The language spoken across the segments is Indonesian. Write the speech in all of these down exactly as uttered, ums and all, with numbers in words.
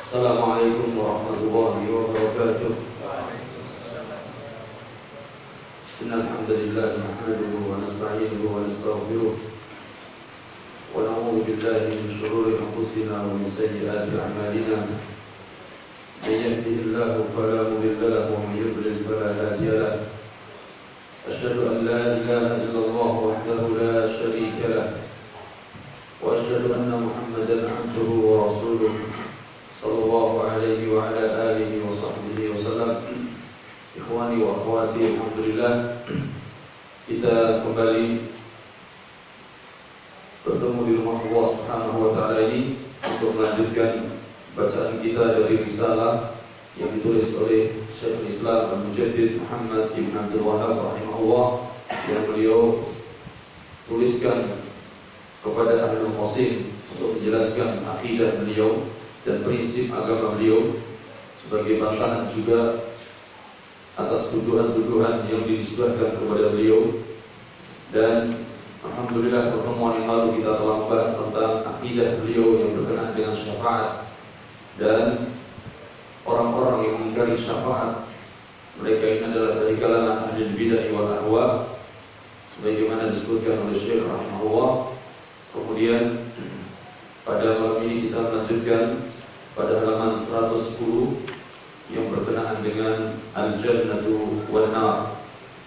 Assalamualaikum warahmatullahi wabarakatuh. Alhamdulillah nahmaduhu wa nasta'inuhu wa nastaghfiruh wa na'udzu billahi min shururi anfusina wa min sayyiati a'malina. May yahdihillahu fala mudilla lahu wa may yudlil fala hadiya lahu. Asyhadu an la ilaha illallah wahdahu la syarika lahu wa asyhadu anna Muhammadan 'abduhu wa rasuluh sallallahu alaihi wa ala alihi wa sahbihi wa sallam. Ikhwani wa akhwati, alhamdulillah kita kembali bertemu di rumah Allah Subhanahu wa taala ini untuk melanjutkan bacaan kita dari risalah yang ditulis oleh Syekhul Islam Al-Mujaddid Muhammad Ibn Abdul Wahhab rahimahullah, yang beliau tuliskan kepada Ahlul Qasim untuk menjelaskan akidah beliau dan prinsip agama beliau, sebagai bantahan juga atas tuduhan-tuduhan yang dinisbahkan kepada beliau. Dan alhamdulillah pertemuan yang lalu kita telah membahas tentang akidah beliau yang berkenaan dengan syafaat dan orang-orang yang mengingkari syafaat. Mereka ini adalah dari kalangan ahli bidah wal ahwa, sebagaimana disebutkan oleh Syekh rahimahullah. Kemudian pada malam ini kita melanjutkan pada halaman seratus sepuluh yang berkenaan dengan al-jannatu wan nar.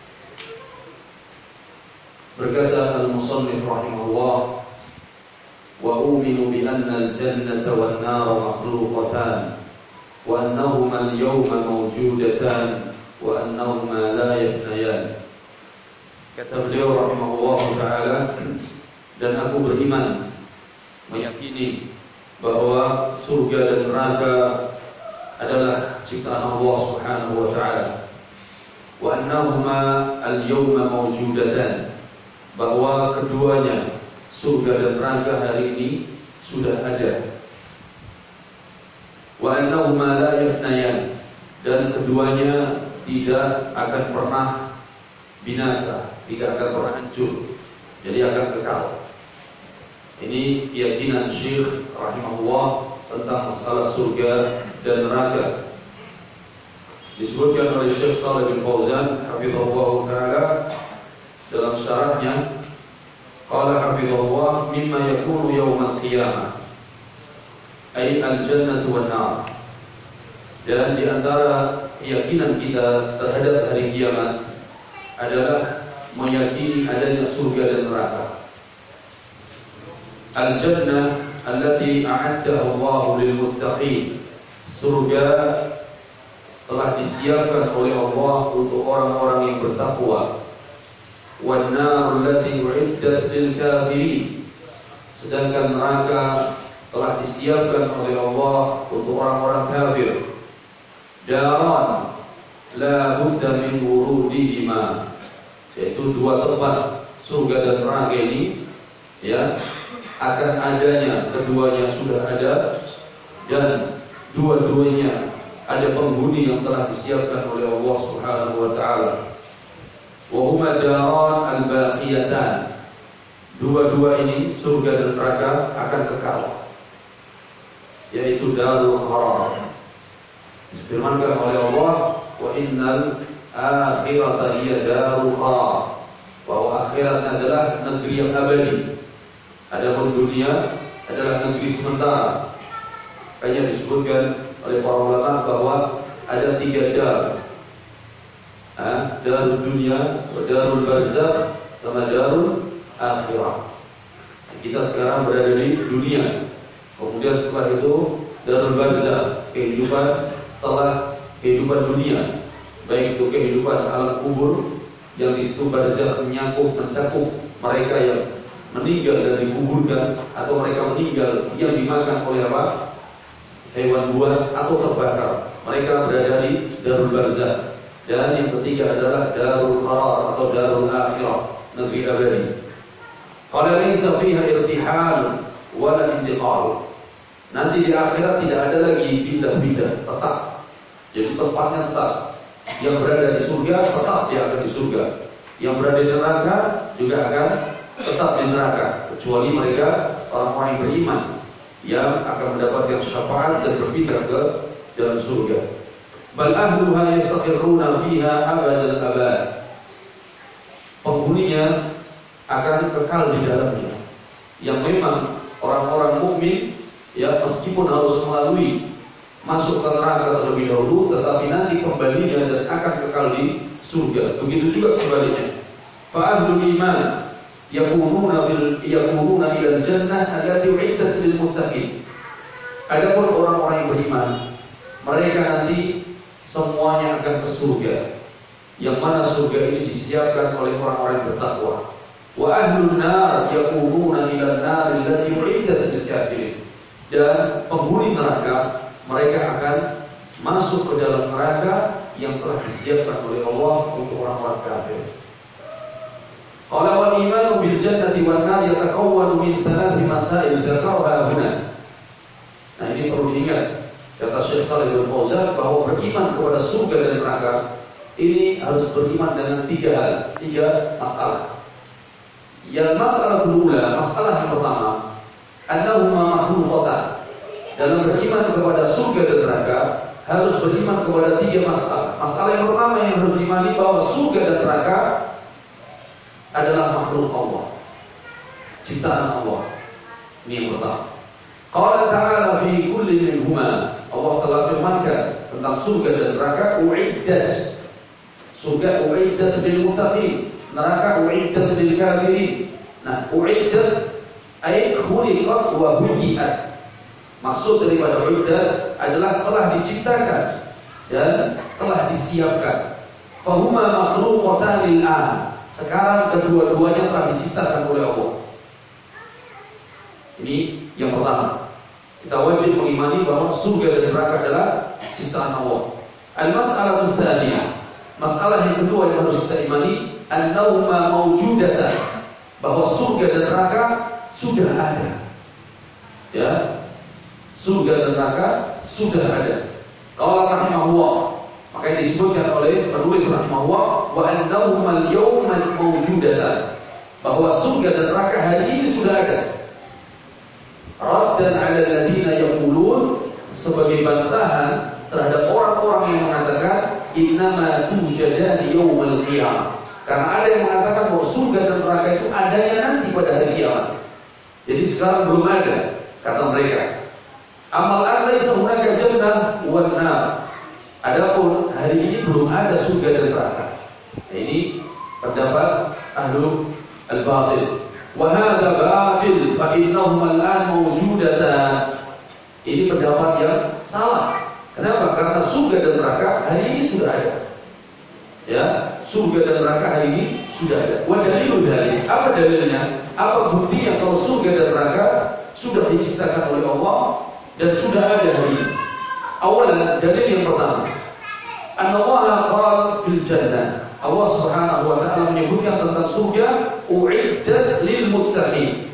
Berkata al-musannif rahimahullah, wa uminu bi anna al-jannata wan nar makhluqatan wa annahuma al-yawma mawjudatan wa annahuma la yafnayan. Kata beliau rahimahullah ta'ala, dan aku beriman, meyakini bahwa surga dan neraka adalah ciptaan Allah Subhanahu wa taala. Wa annahuma al-yawma mawjudatan, bahwa keduanya, surga dan neraka, hari ini sudah ada. Wa annahuma la yafnayan, dan keduanya tidak akan pernah binasa, tidak akan pernah hancur, jadi akan kekal. Ini keyakinan Syekh rahimahullah tentang masalah surga dan neraka. Disebutkan oleh Syekh Shalih bin Fauzan hafizahullah taala dalam syarahnya, qala hafizahullah mimma yakunu yaumal qiyamah ay al-jannatu wan nar. Dan di antara keyakinan kita terhadap hari kiamat adalah meyakini adanya surga dan neraka. Al-jannah allati a'addaha Allah lil muttaqin, surga telah disiapkan oleh Allah untuk orang-orang yang bertakwa. Wan nar allati u'iddat lil kafirin, sedangkan neraka telah disiapkan oleh Allah untuk orang-orang kafir. Daran la budda min wurudihima, yaitu dua tempat, surga dan neraka ini, ya, akan adanya, keduanya sudah ada, dan dua-duanya ada penghuni yang telah disiapkan oleh Allah Subhanahu wa taala. Wa huma daran al-baqiyatan, dua-dua ini, surga dan neraka, akan kekal, yaitu darul qarar. Disfirmankan oleh Allah, wa innal akhirata hiya darul qarar, bahwa akhirat adalah negeri yang abadi. Adapun dunia adalah negeri sementara. Hanya disebutkan oleh para ulama bahwa ada tiga dar, ha? Darul dunia, darul barzakh, sama darul akhirah. Kita sekarang berada di dunia. Kemudian setelah itu darul barzakh, kehidupan setelah kehidupan dunia, baik itu kehidupan alam kubur, yang di situ barzakh menyakup, mencakup mereka yang meninggal dan dikuburkan, atau mereka meninggal yang dimakan oleh apa? Hewan buas atau terbakar. Mereka berada di darul barzakh. Dan yang ketiga adalah darul qarar atau darul akhirah, negeri abadi. Qala laysa fiha irtihal wala intiqal. Nanti di akhirat tidak ada lagi pindah-pindah, tetap. Jadi tempatnya tetap. Yang berada di surga tetap dia akan di surga. Yang berada di neraka juga akan tetap di neraka, kecuali mereka orang-orang yang beriman, yang akan mendapatkan syafaat dan berpindah ke jalan surga. Bal ahluha yastaqirruna fiha abadal abad. Penghuninya akan kekal di dalamnya. Yang memang orang-orang mukmin ya meskipun harus melalui masuk ke neraka terlebih dahulu, tetapi nanti kembalinya dan akan kekal di surga. Begitu juga sebaliknya. Fa ahlul iman yakununa bil yakununa ila jannah allati u'iddat lil muttaqin. Adapun orang-orang yang beriman, mereka nanti semuanya akan ke surga, yang mana surga ini disiapkan oleh orang-orang yang bertakwa. Wa ahlun nar yakununa ila an-nar allati u'iddat lil kafirin. Dan penghuni neraka, mereka akan masuk ke dalam neraka yang telah disiapkan oleh Allah untuk orang-orang kafir. Qala wal imanu bil jannati wan nar yatakawwanu min thalathi masail dzakaraha huna. Nah, ini perlu diingat. Kata Syekh Shalih bin Fauzan bahwa beriman kepada surga dan neraka ini harus beriman dengan tiga hal, tiga masalah. Yang masalah kedua, masalah yang pertama, annahuma makhluqatan. Dalam beriman kepada surga dan neraka harus beriman kepada tiga masalah. Masalah yang pertama yang harus diimani bahwa surga dan neraka adalah makhluk Allah, ciptaan Allah. Ini yang pertama. Qala ta'ala fi kulli minhuma, Allah telah firmankan tentang surga dan neraka, u'iddat. Surga u'iddat lil muttaqin, neraka u'iddat lil kafirin. Nah, u'iddat ay khuliqat wa buyi'at. Maksud daripada u'iddat adalah telah diciptakan dan telah disiapkan. Fahuma makhluqatan lil an. Sekarang kedua-duanya telah diciptakan oleh Allah. Ini yang pertama. Kita wajib mengimani bahwa surga dan neraka adalah ciptaan Allah. Al-mas'alatu tsaniyah. Masalah yang kedua yang harus kita imani, annahuma mawjudatan. Bahwa surga dan neraka sudah ada. Ya. Surga dan neraka sudah ada. Qala rahimahullah. Maka disebutkan oleh penulis rahimahullah wa annahuma al-yawma mawjudatan, bahwa surga dan neraka hari ini sudah ada. Raddan 'ala alladziina yaqulun, sebagai bantahan terhadap orang-orang yang mengatakan innama tujadani yaumal qiyamah. Karena ada yang mengatakan bahwa surga dan neraka itu adanya nanti pada hari kiamat. Jadi sekarang belum ada, kata mereka. Amal an laisa hunaka jannah wan nar. Adapun hari ini belum ada surga dan neraka. Nah, ini pendapat ahlu al-batil. Wa hadza batil fa innahum al-an mawjudatan. Ini pendapat yang salah. Kenapa? Karena surga dan neraka hari ini sudah ada. Ya, surga dan neraka hari ini sudah ada. Wa dalilul dzalik. Apa dalilnya? Apa buktinya kalau surga dan neraka sudah diciptakan oleh Allah dan sudah ada hari ini? Awalan, dalil yang pertama, An-Allah qala fil jannah. Allah Subhanahu wa taala menyebutkan tentang surga, u'iddat lil muttaqin.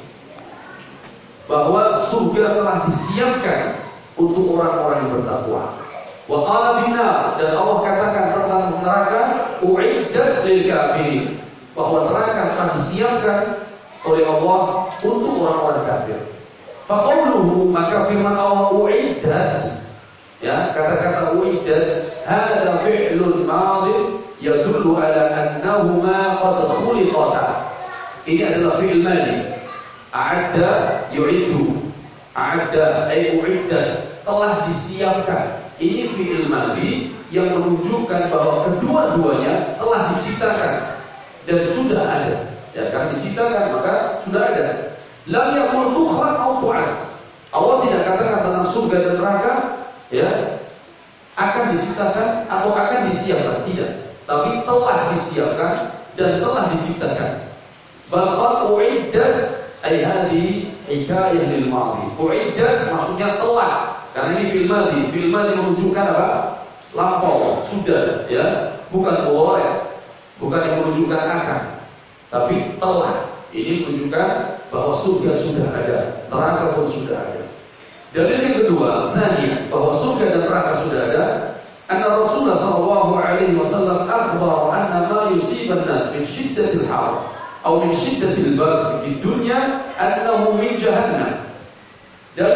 Bahwa surga telah disiapkan untuk orang-orang yang bertakwa. Wa qala binar, dan Allah katakan tentang neraka, u'iddat lil kafirin. Bahwa neraka telah disiapkan oleh Allah untuk orang-orang kafir. Fa qawluhu, maka firman Allah u'iddat, ya, kata-kata u'iddat, hadza fi'lun madhi yadullu ala annahuma qad khuliqata. Ini adalah fi'il madhi. A'adda yu'iddu. A'adda ay u'iddat, telah disiapkan. Ini fi'il madhi yang menunjukkan bahwa kedua-duanya telah diciptakan dan sudah ada. Ya, kan diciptakan maka sudah ada. Lam yakul tukhraq aw tu'ad. Allah tidak katakan tentang surga dan neraka, ya, akan diciptakan atau akan disiapkan, tidak, tapi telah disiapkan dan telah diciptakan. Bal qad u'iddat ay hadhi hikayah lil madhi. U'iddat maksudnya telah, karena ini fi'il madhi. Fi'il madhi menunjukkan apa? Lampau, sudah, ya, bukan boleh, bukan yang menunjukkan akan, tapi telah. Ini menunjukkan bahwa surga sudah ada, neraka pun sudah ada. Dalil yang kedua, tsaniyah, bahwa surga dan neraka sudah ada. Anna Rasulullah sallallahu alaihi wasallam akhbara anna ma yusiban nas min shiddatil har atau min shiddatil bard fi dunya annahu min jahannam. Dalil yang kedua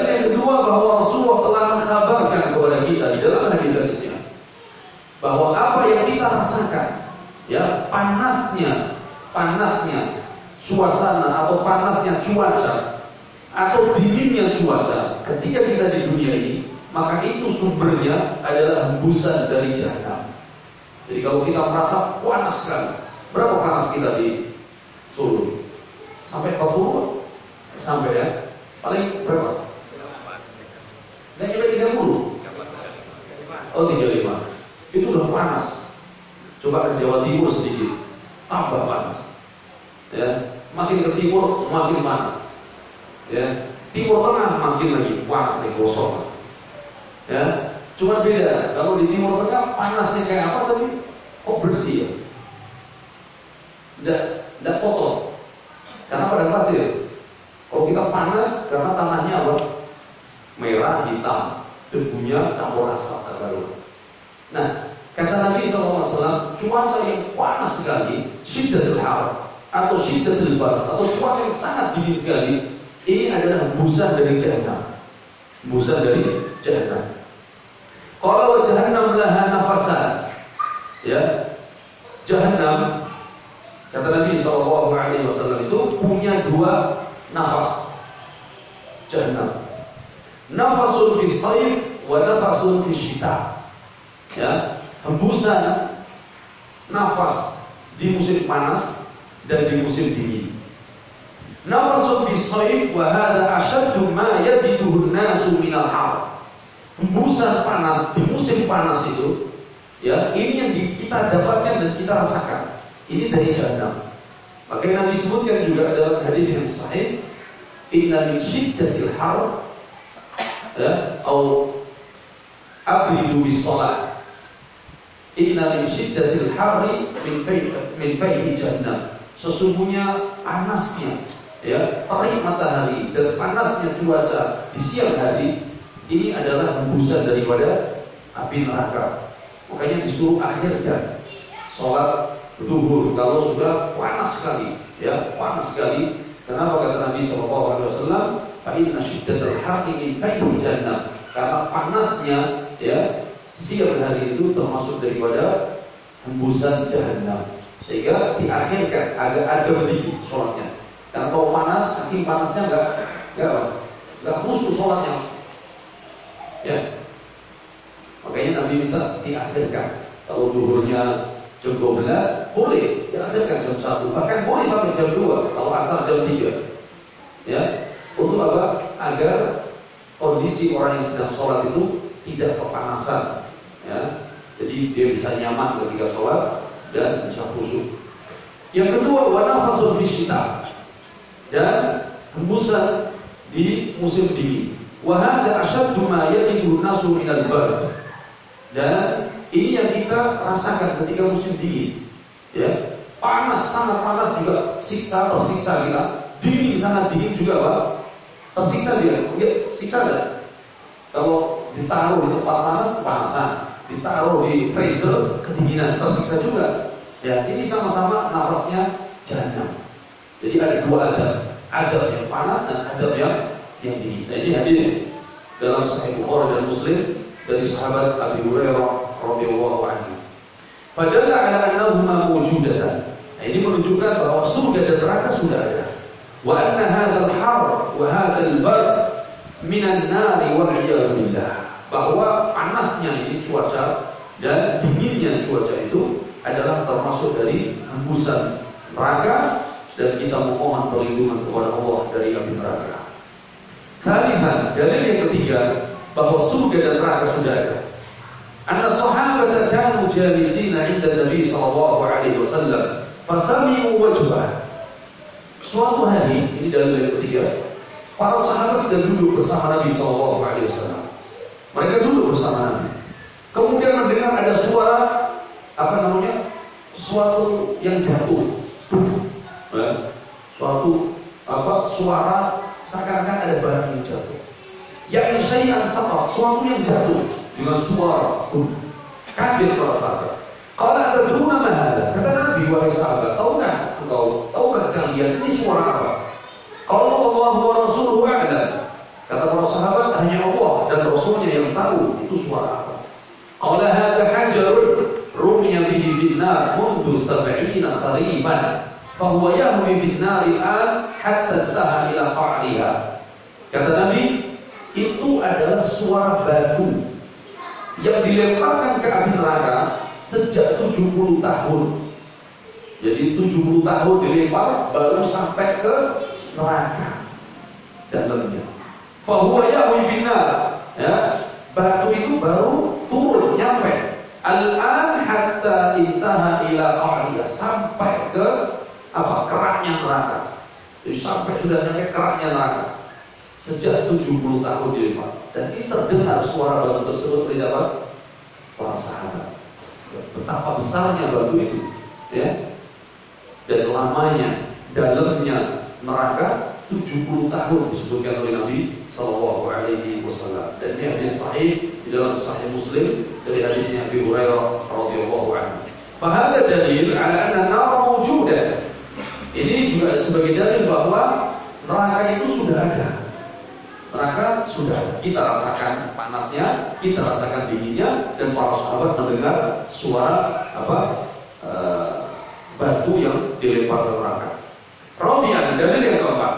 kedua, bahwa Rasulullah telah mengkhabarkan kepada kita di dalam hadis-hadisnya bahwa apa yang kita rasakan, ya, panasnya, panasnya suasana atau panasnya cuaca atau dinginnya cuaca ketika kita di dunia ini, maka itu sumbernya adalah hembusan dari jahanam. Jadi kalau kita merasa panas sekali, berapa panas kita di Solo? Sampai empat puluh? Sampai ya? Paling berapa? Nggak nyampe tiga puluh? Oh, tiga puluh lima. Itu udah panas. Coba ke Jawa Timur sedikit, tambah panas. Ya, makin ke timur makin panas. Ya, Timur Tengah makin lagi panas, kayak gosong. Ya, cuma beda. Kalau di Timur Tengah panasnya kayak apa tapi kok bersih ya? Tidak, tidak kotor. Karena pada pasir. Kalau kita panas karena tanahnya apa? Merah, hitam, debunya campur asap terbaru. Nah, kata Nabi shallallahu alaihi wasallam, cuaca yang panas sekali, syiddatul har atau syiddatul bar, atau cuaca yang sangat dingin sekali, ini adalah hembusan dari jahanam. Hembusan dari jahanam. Kalau jahannam laha nafasan, ya, jahanam, kata Nabi shallallahu alaihi wasallam, itu punya dua nafas. Jahanam, nafasun fi shaif wa nafasun fi syita. Ya, hembusan nafas di musim panas dan di musim dingin. Nafasun fi shaif wa hadha ashaddu ma yajiduhu an-nasu min al-har. Hembusan panas di musim panas itu, ya, ini yang kita dapatkan dan kita rasakan. Ini dari jahanam. Makanya Nabi sebutkan juga dalam hadis yang sahih, inna min syiddatil har, ya, atau abridu bis shalah. Inna min syiddatil harri min fayhi min fayhi jahannam. Sesungguhnya panasnya, ya, terik matahari dan panasnya cuaca di siang hari ini adalah hembusan daripada api neraka. Makanya disuruh akhirkan sholat zuhur kalau sudah panas sekali, ya, panas sekali. Kenapa kata Nabi shallallahu alaihi wasallam? Fa inna syiddatal harri min fayhi jahannam. Karena panasnya, ya, siang hari itu termasuk daripada hembusan jahanam. Sehingga diakhirkan agak ada sedikit sholatnya. Karena kalau panas, saking panasnya enggak enggak enggak khusyuk sholatnya. Ya. Makanya Nabi minta diakhirkan. Kalau zuhurnya jam dua belas boleh diakhirkan jam satu, bahkan boleh sampai jam dua kalau asar jam tiga. Ya. Untuk apa? Agar kondisi orang yang sedang sholat itu tidak kepanasan. Ya, jadi dia bisa nyaman ketika sholat dan bisa khusyuk. Yang kedua, wa nafasun fi syita, dan hembusan di musim dingin. Wa hadza ashaddu ma yajidu an-nasu min al-bard. Dan ini yang kita rasakan ketika musim dingin. Ya, panas, sangat panas juga, siksa tersiksa kita. Dingin, sangat dingin juga, Pak. Tersiksa dia, ya, siksa enggak? Kalau ditaruh di tempat panas, kepanasan. Ditaruh di freezer, kedinginan, tersiksa juga. Ya, ini sama-sama nafasnya jahanam. Jadi ada dua adab, adab yang panas dan adab yang yang dingin. Nah, ini hadis dalam Sahih Bukhari dan Muslim dari sahabat Abi Hurairah radhiyallahu anhu. Fadalla ala annahuma mawjudatan. Nah, ini menunjukkan bahwa surga dan neraka sudah ada. Wa anna hadzal har wa hadzal bar minan nari wal iyad billah. Bahwa panasnya ini cuaca dan dinginnya cuaca itu adalah termasuk dari hembusan neraka, dan kita memohon perlindungan kepada Allah dari api neraka. Salihan, dalil yang ketiga bahwa surga dan neraka sudah ada. Anna sahabata kanu jalisina 'inda Nabi sallallahu alaihi wasallam fasami'u wajhah. Suatu hari, ini dalil yang ketiga, para sahabat sedang duduk bersama Nabi sallallahu alaihi wasallam. Mereka duduk bersama Nabi. Kemudian mendengar ada suara, apa namanya? Suatu yang jatuh. Ya, suatu apa? Suara seakan-akan ada barang yang jatuh. Yakni syai'an saqat, suatu yang jatuh dengan suara. Kaget para sahabat. Qala atadruna ma hadha? Kata Nabi, wahai sahabat, tahukah engkau, tahukah kalian ini suara apa? Qala Allahu wa rasuluhu a'lam. Kata para sahabat, hanya Allah dan Rasulnya yang tahu itu suara apa. Qala hadha hajarun rumiya bihi bin-nar mundu sab'ina khariban fa huwa yahwi bin-nar al hatta intaha ila qa'riha. Kata Nabi, itu adalah suara batu yang dilemparkan ke api neraka sejak tujuh puluh tahun. Jadi tujuh puluh tahun dilempar baru sampai ke neraka dalamnya. Fa huwa yahwi bin-nar, ya. Batu itu baru turun nyampe al-an hatta intaha ila qa'riha, sampai ke apa? Keraknya neraka. Jadi sampai sudah sampai keraknya neraka. Sejak tujuh puluh tahun dilempar. Dan ini terdengar suara batu tersebut dari siapa? Para sahabat. Betapa besarnya batu itu, ya. Dan lamanya, dalamnya neraka tujuh puluh tahun disebutkan oleh Nabi Sallallahu Alaihi Wasallam. Dan ini hadis sahih di dalam Sahih Muslim dari hadisnya Abu Hurairah radhiyallahu anhu. Fahada dalil ala anna nar mawjudah. Ini juga sebagai dalil bahwa neraka itu sudah ada. Neraka sudah kita rasakan panasnya, kita rasakan dinginnya, dan para sahabat mendengar suara apa uh, batu yang dilempar ke neraka. Rabi'an, dalil yang keempat,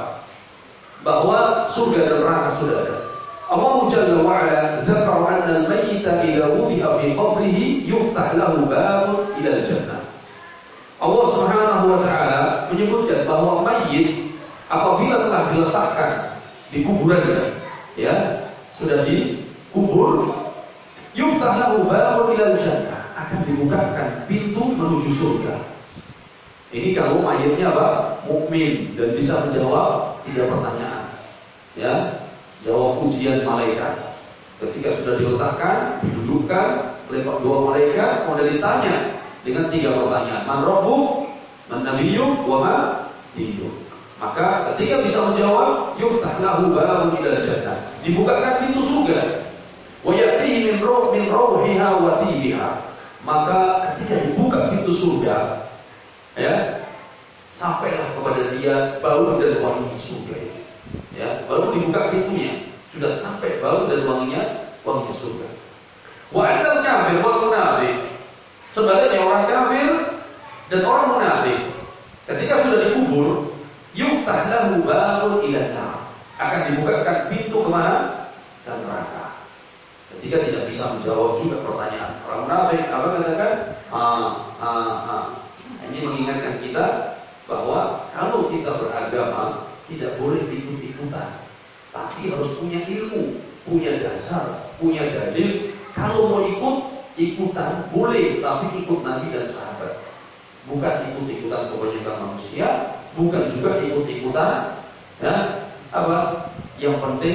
bahwa surga dan neraka sudah ada. Allah Jalla wa Ala dzakara anna al-mayyita idza wudi'a fi qabrihi yuftah lahu babun ila al-jannah. Allah Subhanahu wa taala menyebutkan bahwa mayit apabila telah diletakkan di kuburannya, ya, sudah dikubur, yuftah lahu babun ila al-jannah, akan dibukakan pintu menuju surga. Ini kalau mayitnya apa? Mukmin dan bisa menjawab tiga pertanyaan, ya, jawab ujian malaikat. Ketika sudah diletakkan, didudukkan oleh dua malaikat, kemudian ditanya dengan tiga pertanyaan: Man rabbuk, man nabiyyuk, wa ma dinuk. Maka ketika bisa menjawab, yuftah lahu babun ilal jannah, dibukakan pintu surga. Wa ya'tihi min ruh min ruhiha wa tibiha. Maka ketika dibuka pintu surga, ya, sampailah kepada dia bau dan wangi surga itu. Ya, baru dibuka pintunya, sudah sampai bau dan wanginya, wanginya surga. Wa annal kafir wal munafiq, sebaliknya orang kafir dan orang munafik, ketika sudah dikubur, yuftah lahu babun ila nar, akan dibukakan pintu kemana? Ke neraka. Ketika tidak bisa menjawab juga pertanyaan. Orang munafik apa katakan? Ah, ah, ah. Ini mengingatkan kita bahwa kalau kita beragama tidak boleh ikut-ikutan, tapi harus punya ilmu, punya dasar, punya dalil. Kalau mau ikut, ikutan boleh, tapi ikut Nabi dan sahabat. Bukan ikut-ikutan kebanyakan manusia, bukan juga ikut-ikutan, ya, apa? Yang penting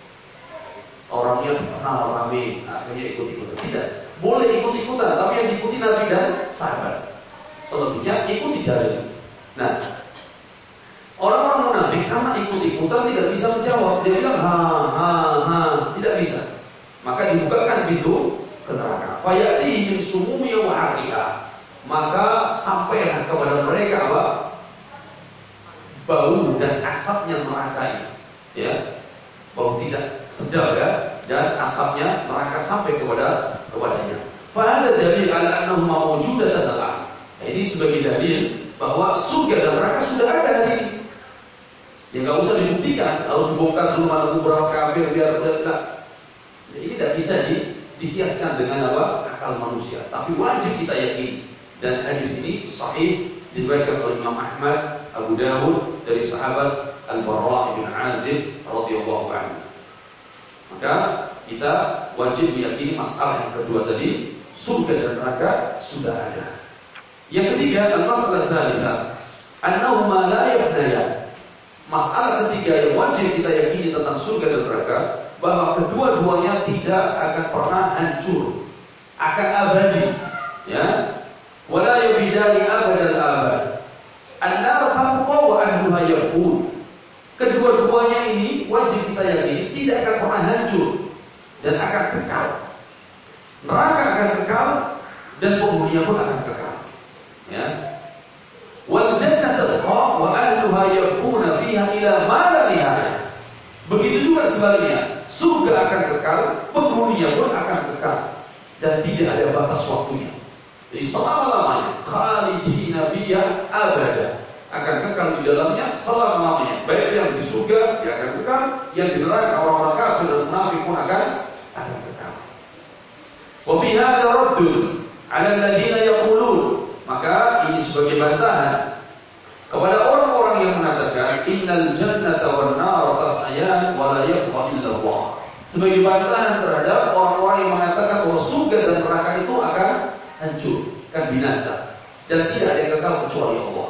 orangnya dikenal rame, akhirnya ikut-ikutan. Tidak, boleh ikut-ikutan, tapi yang diikuti Nabi dan sahabat. Selebihnya ikuti dalil. Nah, orang-orang munafik karena ikut-ikutan tidak bisa menjawab. Dia bilang ha ha ha, tidak bisa. Maka dibukakan pintu ke neraka. Fayati min sumumi wa harika. Maka sampailah kepada mereka apa? Bau dan asapnya neraka ini. Ya. Bau tidak sedap, ya, dan asapnya neraka sampai kepada kepadanya. Fa hada dalil ala annahu mawjudatan al-an. Ini sebagai dalil bahwa surga dan neraka sudah ada hari ini. Ya nggak usah dibuktikan, harus dibongkar dulu mana kuburan kafir biar tidak. Ini tidak bisa di, dikiaskan dengan apa? Akal manusia. Tapi wajib kita yakini. Dan hadis ini sahih diriwayatkan oleh Imam Ahmad, Abu Dawud dari sahabat Al-Bara' bin Azib radhiyallahu anhu. Maka kita wajib meyakini masalah yang kedua tadi, surga dan neraka sudah ada. Yang ketiga, al-masalah tsalitsah, annahuma la yafnayan. Masalah ketiga yang wajib kita yakini tentang surga dan neraka, bahwa kedua-duanya tidak akan pernah hancur, akan abadi, ya. Wala yubidani abadal abad. An-nar tabqa wa ahluha yaqul. Kedua-duanya ini wajib kita yakini tidak akan pernah hancur dan akan kekal. Neraka akan kekal dan penghuninya pun akan kekal. Ya. Wal jannatu tabqa wa ahluha yaquna fiha ila ma la nihayah. Begitu juga juga sebaliknya, surga akan kekal, penghuninya pun akan kekal dan tidak ada batas waktunya. Jadi selama-lamanya, khalidina fiha abada, akan kekal di dalamnya selama-lamanya. Baik yang di surga dia akan kekal, yang di neraka orang-orang kafir dan munafik pun akan akan kekal. Wa fi hadza raddun 'ala alladziina yaqulun, maka ini sebagai bantahan kepada orang-orang yang mengatakan innal jannata wan nar tafnayan wa la yabqa illa Allah. Sebagai bantahan terhadap orang-orang yang mengatakan bahwa surga dan neraka itu akan hancur, akan binasa dan tidak ada yang kekal kecuali Allah.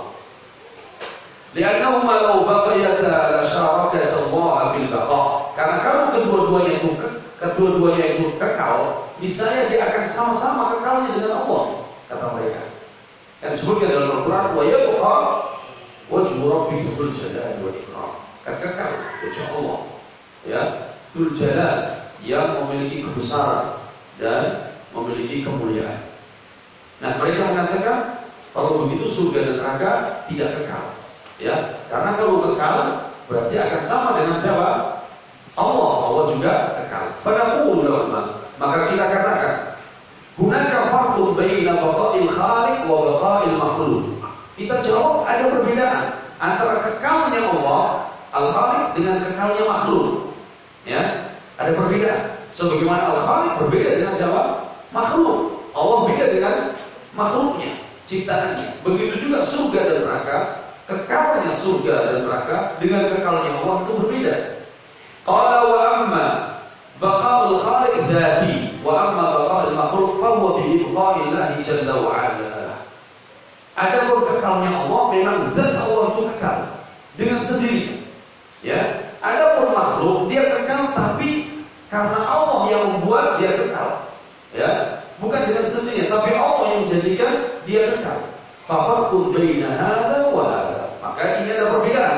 Li'annahuma law baqiyata la syarakata Allah fil baqa. Karena kalau kedua-duanya itu kedua-duanya itu kekal, niscaya dia akan sama-sama kekalnya dengan Allah, kata mereka. Yang disebutkan dalam Al-Quran, wa yabqa wajhu rabbika dzul jalali wal ikram. Kekal wajh Allah, ya, dzul jalal, yang memiliki kebesaran dan memiliki kemuliaan. Nah, mereka mengatakan kalau begitu surga dan neraka tidak kekal, ya, karena kalau kekal berarti akan sama dengan siapa? Allah. Allah juga kekal. Fanaqulu lahum, maka kita katakan, hunaka farqun baina baqa'il khaliq wa baqa'il makhluq. Kita jawab ada perbedaan antara kekalnya Allah Al-Khaliq dengan kekalnya makhluk. Ya, ada perbedaan. Sebagaimana Al-Khaliq berbeda dengan siapa? Makhluk. Allah beda dengan makhluknya, ciptaannya. Begitu juga surga dan neraka, kekalnya surga dan neraka dengan kekalnya Allah itu berbeda. Qala wa amma baqa'ul khaliq dzati wa amma baqa'ul makhluq fa huwa bi ibqa'illahi jalla wa 'ala. Adapun kekalnya Allah memang zat Allah itu kekal dengan sendirinya. Ya, adapun makhluk dia kekal tapi karena Allah yang membuat dia kekal. Ya, bukan dengan sendirinya tapi Allah yang menjadikan dia kekal. Fafarqun baina hadza wa hadza. Maka ini ada perbedaan.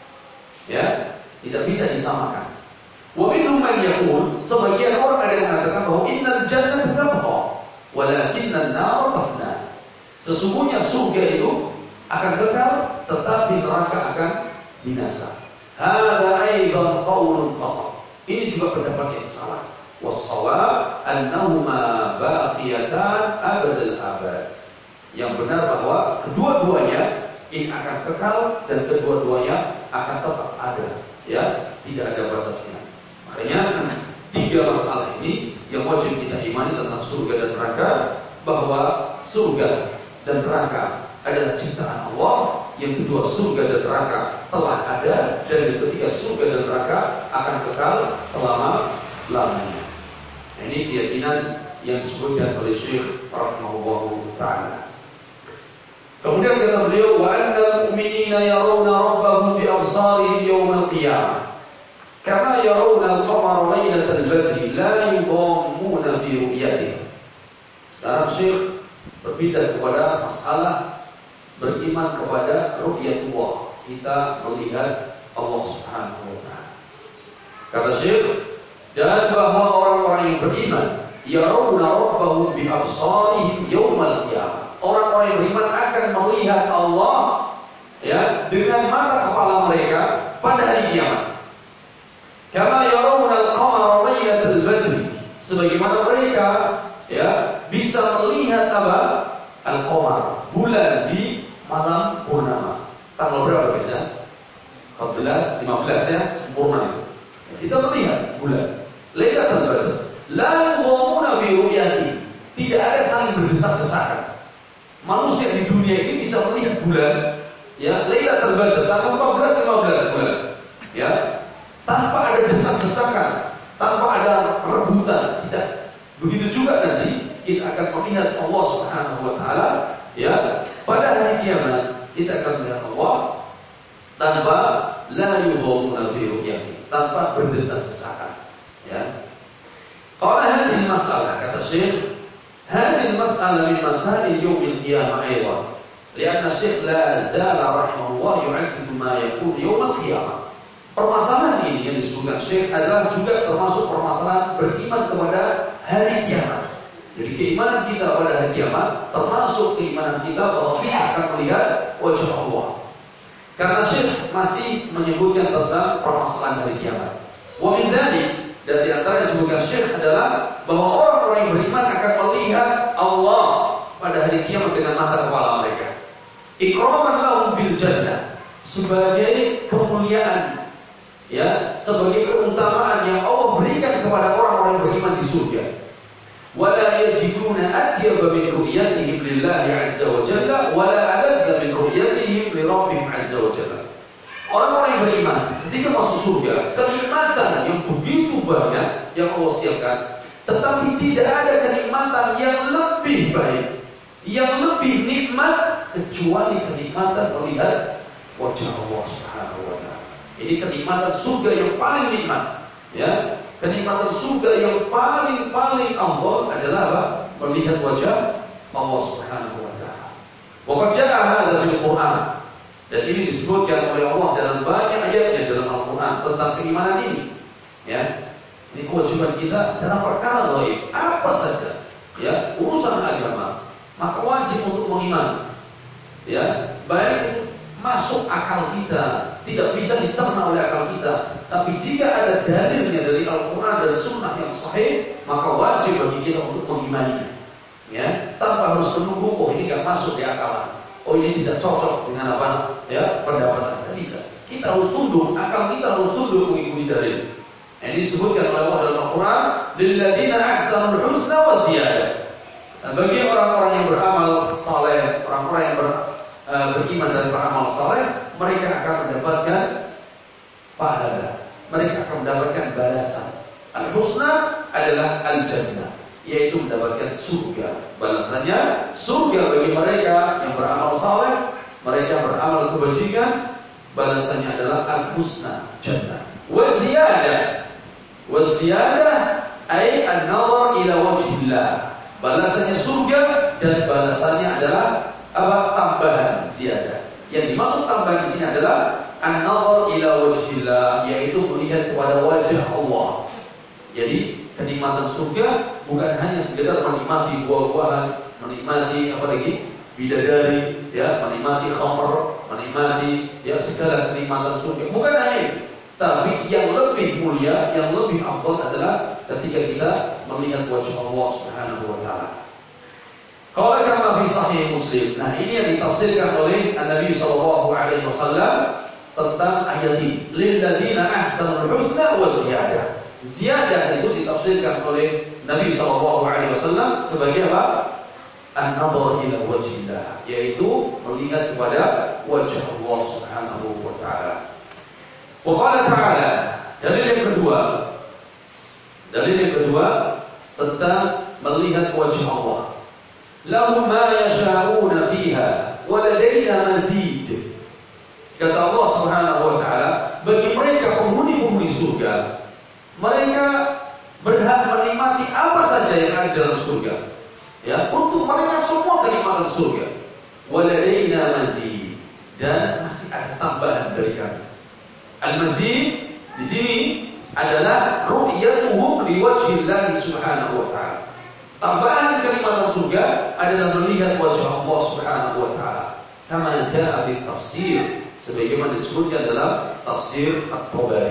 Ya, tidak bisa disamakan. Wa minhum man yaqul, sebagian orang ada yang mengatakan bahwa innal jannata tabqa walakinnan nar tafna. Sesungguhnya surga itu akan kekal tetapi neraka akan binasa. Hadza aidan qaulun khata. Ini juga pendapat yang salah. Was-shawab annahuma baqiyatan abadal abad. Yang benar bahwa kedua-duanya ini akan kekal dan kedua-duanya akan tetap ada, ya, tidak ada batasnya. Makanya tiga masalah ini yang wajib kita imani tentang surga dan neraka, bahwa surga dan neraka adalah ciptaan Allah. Yang kedua, surga dan neraka telah ada, dan yang ketiga, surga dan neraka akan kekal selama-lamanya. Nah, ini keyakinan yang disebutkan oleh Syekh rahimahullahu ta'ala. Kemudian kata beliau, wa annal mu'minina yarawna rabbahum bi absarihim yawmal qiyamah kama yarawna al-qamara lailatal badri la yudammuna fi ru'yatihi. Sekarang Syekh berpindah kepada masalah beriman kepada ru'yatullah, kita melihat Allah Subhanahu wa ta'ala. Kata Syekh, dan bahwa orang-orang yang beriman yarawna rabbahum bi absarihim yawmal qiyamah, orang-orang yang beriman akan melihat Allah, ya, dengan mata kepala mereka pada hari kiamat. Kama yarawna al-qamara lailatal badri, sebagaimana mereka, ya, bisa melihat apa? Al-qamar, bulan di malam purnama. Tanggal berapa biasa? empat belas, lima belas, ya, sempurna itu. Kita melihat bulan lailatul badr. La yudammuna bi ru'yati. Tidak ada saling berdesak-desakan. Manusia di dunia ini bisa melihat bulan, ya, lailatul badr tanggal empat belas, lima belas bulan, ya, tanpa ada desak-desakan, tanpa ada rebutan, tidak. Begitu juga nanti kita akan melihat Allah Subhanahu wa ta'ala, ya, pada hari kiamat kita akan melihat Allah tanpa la yudammuna bi ru'yati, tanpa berdesak-desakan, ya. Qala hadhihi masalah, kata Syekh, hadhihi masalah min masail yaumil qiyamah aidan, lianna Syekh la zala rahimahullah yu'addidu ma yakun yaumil qiyamah. Permasalahan ini yang disebutkan Syekh adalah juga termasuk permasalahan beriman kepada hari kiamat. Jadi keimanan kita pada hari kiamat termasuk keimanan kita bahwa kita akan melihat wajah Allah. Karena Syekh masih menyebutkan tentang permasalahan hari kiamat. Wa min dzalik, dan di antara yang disebutkan Syekh adalah bahwa orang-orang yang beriman akan melihat Allah pada hari kiamat dengan mata kepala mereka. Ikraman lahum fil jannah, sebagai kemuliaan, ya, sebagai keutamaan yang Allah berikan kepada orang-orang yang beriman di surga. Wala yajiduna atyaba min ru'yatihim lillahi azza wa jalla wala aladda min ru'yatihim li rabbihim azza wa jalla. Orang-orang yang beriman ketika masuk surga, kenikmatan yang begitu banyak yang Allah siapkan, tetapi tidak ada kenikmatan yang lebih baik, yang lebih nikmat kecuali kenikmatan melihat wajah Allah Subhanahu wa taala. Ini kenikmatan surga yang paling nikmat, ya. Kenikmatan surga yang paling-paling Allah adalah apa? Melihat wajah Allah Subhanahu wa taala. Wa qad jaa'a hadza fil Qur'an. Dan ini disebutkan oleh Allah dalam banyak ayatnya dalam Al-Quran tentang keimanan ini. Ya, ini kewajiban kita dalam perkara gaib apa saja, ya, urusan agama, maka wajib untuk mengimani. Ya, baik masuk akal kita, tidak bisa dicerna oleh akal kita, tapi jika ada dalilnya dari Al-Quran dan Sunnah yang sahih, maka wajib bagi kita untuk mengimaninya. Ya, tanpa harus menunggu, oh ini nggak masuk di akalan. Oh ini tidak cocok dengan apa, ya, pendapat kita, bisa. Kita harus tunduk, akal kita harus tunduk mengikuti dalil. Ini disebutkan oleh Allah dalam Al-Quran, lilladzina ahsanul husna wa ziyadah. Dan bagi orang-orang yang beramal saleh, orang-orang yang ber, uh, beriman dan beramal saleh, mereka akan mendapatkan pahala, mereka akan mendapatkan balasan. Al-husna adalah al-jannah, yaitu mendapatkan surga. Balasannya surga bagi mereka yang beramal saleh, mereka beramal kebajikan, balasannya adalah al-husna, jannah. Wa ziyadah, wa ziyadah ay an-nazar ila wajhillah. Balasannya surga dan balasannya adalah apa? Tambahan, ziyadah. Yang dimaksud tambahan di sini adalah an-nazar ila wajhillah, yaitu melihat kepada wajah Allah. Jadi kenikmatan surga bukan hanya sekedar menikmati buah-buahan, menikmati apa lagi, bidadari, ya, menikmati khamr, menikmati, ya, segala kenikmatan surga. Bukan hanya itu, tapi yang lebih mulia, yang lebih afdal adalah ketika kita melihat wajah Allah Subhanahu wa taala. Qala kama fi sahih Muslim. Nah, ini yang ditafsirkan oleh Nabi sallallahu alaihi wasallam tentang ayat ini, lil ladzina ahsanul husna wa ziyadah. Ziyadah itu ditafsirkan oleh Nabi sallallahu alaihi wasallam sebagai apa? An-nazar ila wajhillah, yaitu melihat kepada wajah Allah Subhanahu wa taala. Wa qala ta'ala, dalil yang kedua, dalil yang kedua tentang melihat wajah Allah. Lahum ma yasha'una fiha wa ladaina mazid. Kata Allah Subhanahu wa taala, bagi mereka penghuni-penghuni surga, mereka berhak menikmati apa saja yang ada dalam surga. Ya, untuk mereka semua kenikmatan surga. Waladaina mazid, dan masih ada tambahan dari kami. Al-mazid di sini adalah ru'yatuhum liwajhillahi subhanahu wa ta'ala. Tambahan kenikmatan surga adalah melihat wajah Allah Subhanahu wa taala. Kama jaa fi tafsir, sebagaimana disebutkan dalam tafsir At-Tabari.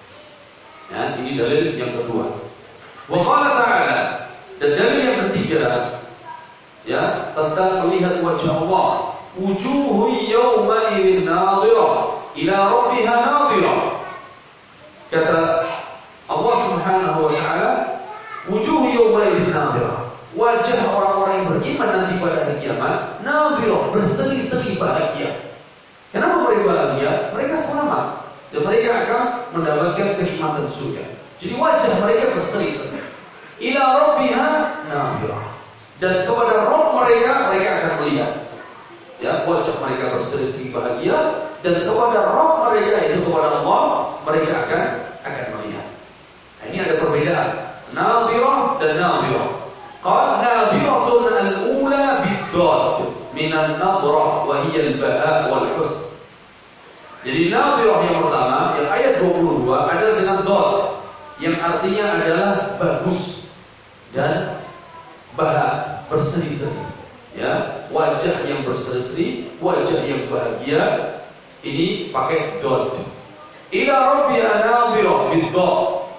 Ya, ini dalil yang kedua. Wa qala ta'ala, dan dalil yang ketiga, ya, tentang melihat wajah Allah. Wujuhu yawma idzin nadhirah ila rabbiha nadhirah. Kata Allah Subhanahu wa taala, wujuhu yawma idzin nadhirah. Wajah orang-orang yang beriman nanti pada hari kiamat nadhirah, berseri-seri bahagia. Kenapa mereka bahagia? Mereka selamat dan mereka akan mendapatkan kenikmatan surga. Jadi wajah mereka berseri-seri. Ila rabbiha nadhirah, dan kepada Rabb mereka mereka akan melihat. Ya, wajah mereka berseri-seri bahagia, dan kepada Rabb mereka, itu kepada Allah, mereka akan akan melihat. Nah, ini ada perbedaan nadhirah dan nadhirah. Qala nadhiratun al-ula bid-dad min an-nadrah wa hiya al-baha wal husn. Jadi nadhirah yang pertama, yang ayat dua puluh dua adalah dengan dad, yang artinya adalah bagus dan baha, berseri-seri. Ya, wajah yang berseri-seri, wajah yang bahagia, ini pakai dad. ila rabbiha nadhirah bid-dha.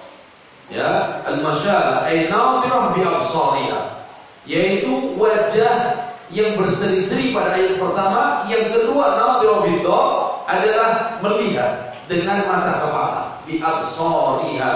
Ya, al-masyalah ay nadhirah bi absariha, yaitu wajah yang berseri-seri pada ayat pertama. Yang kedua nadhirah bid-dha adalah melihat dengan mata kepala, bi absariha.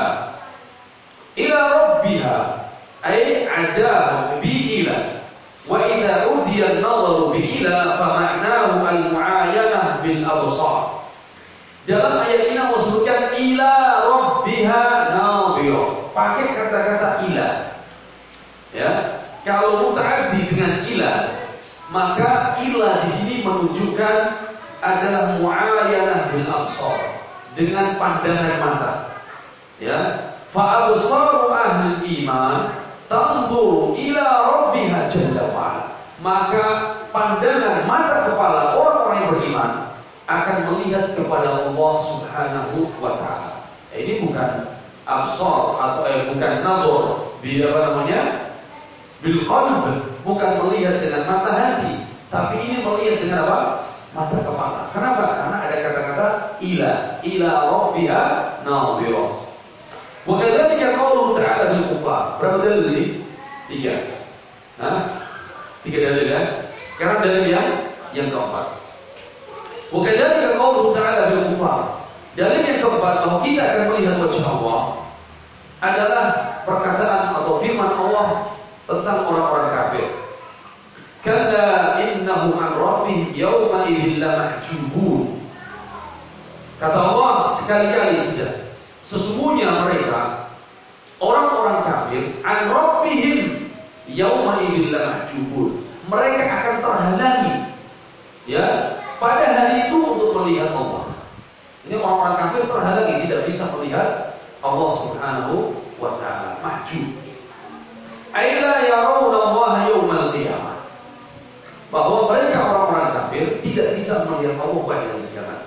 Ila rabbiha ay ada bi ila, wa idza udiya an-nadharu bi ila fa ma'nahu al-mu'ayanah bil absar. Dalam ayat ini Allah sebutkan ila rabbiha nadhirah, pakai kata-kata ila. Ya, kalau muta'addi dengan ila, maka ila di sini menunjukkan adalah mu'ayanah bil absar, dengan pandangan mata. Ya, fa absaru ahli iman tanzuru ila rabbiha jalla wa'ala, maka pandangan mata kepala orang-orang yang beriman akan melihat kepada Allah Subhanahu wa ta'ala. Eh, ini bukan absar atau eh, bukan nazar bi apa namanya? bil qalb, bukan melihat dengan mata hati, tapi ini melihat dengan apa? Mata kepala. Kenapa? Karena ada kata-kata ila, ila rabbiha nadhirah. Wa kadzalika qauluhu ta'ala bil kufar. Berapa dalil ini? Tiga. Nah, tiga dalil ya. Sekarang dalil yang yang keempat. Wa kadzalika qauluhu ta'ala bil kufar. Dalil yang keempat bahwa kita akan melihat wajah Allah adalah perkataan atau firman Allah tentang orang-orang kafir. Kalla innahum an rabbihim yawma idzin lamahjubun. Kata Allah sekali-kali tidak. Sesungguhnya mereka orang-orang kafir an rabbihim yawma idzin lamahjubun. Mereka akan terhalangi, ya, pada hari itu untuk melihat Allah. Ini orang-orang kafir terhalangi, tidak bisa melihat Allah Subhanahu wa ta'ala. Mahjub. Aila yarawna Allah yawmal qiyamah. Bahwa mereka orang-orang kafir tidak bisa melihat Allah pada hari kiamat.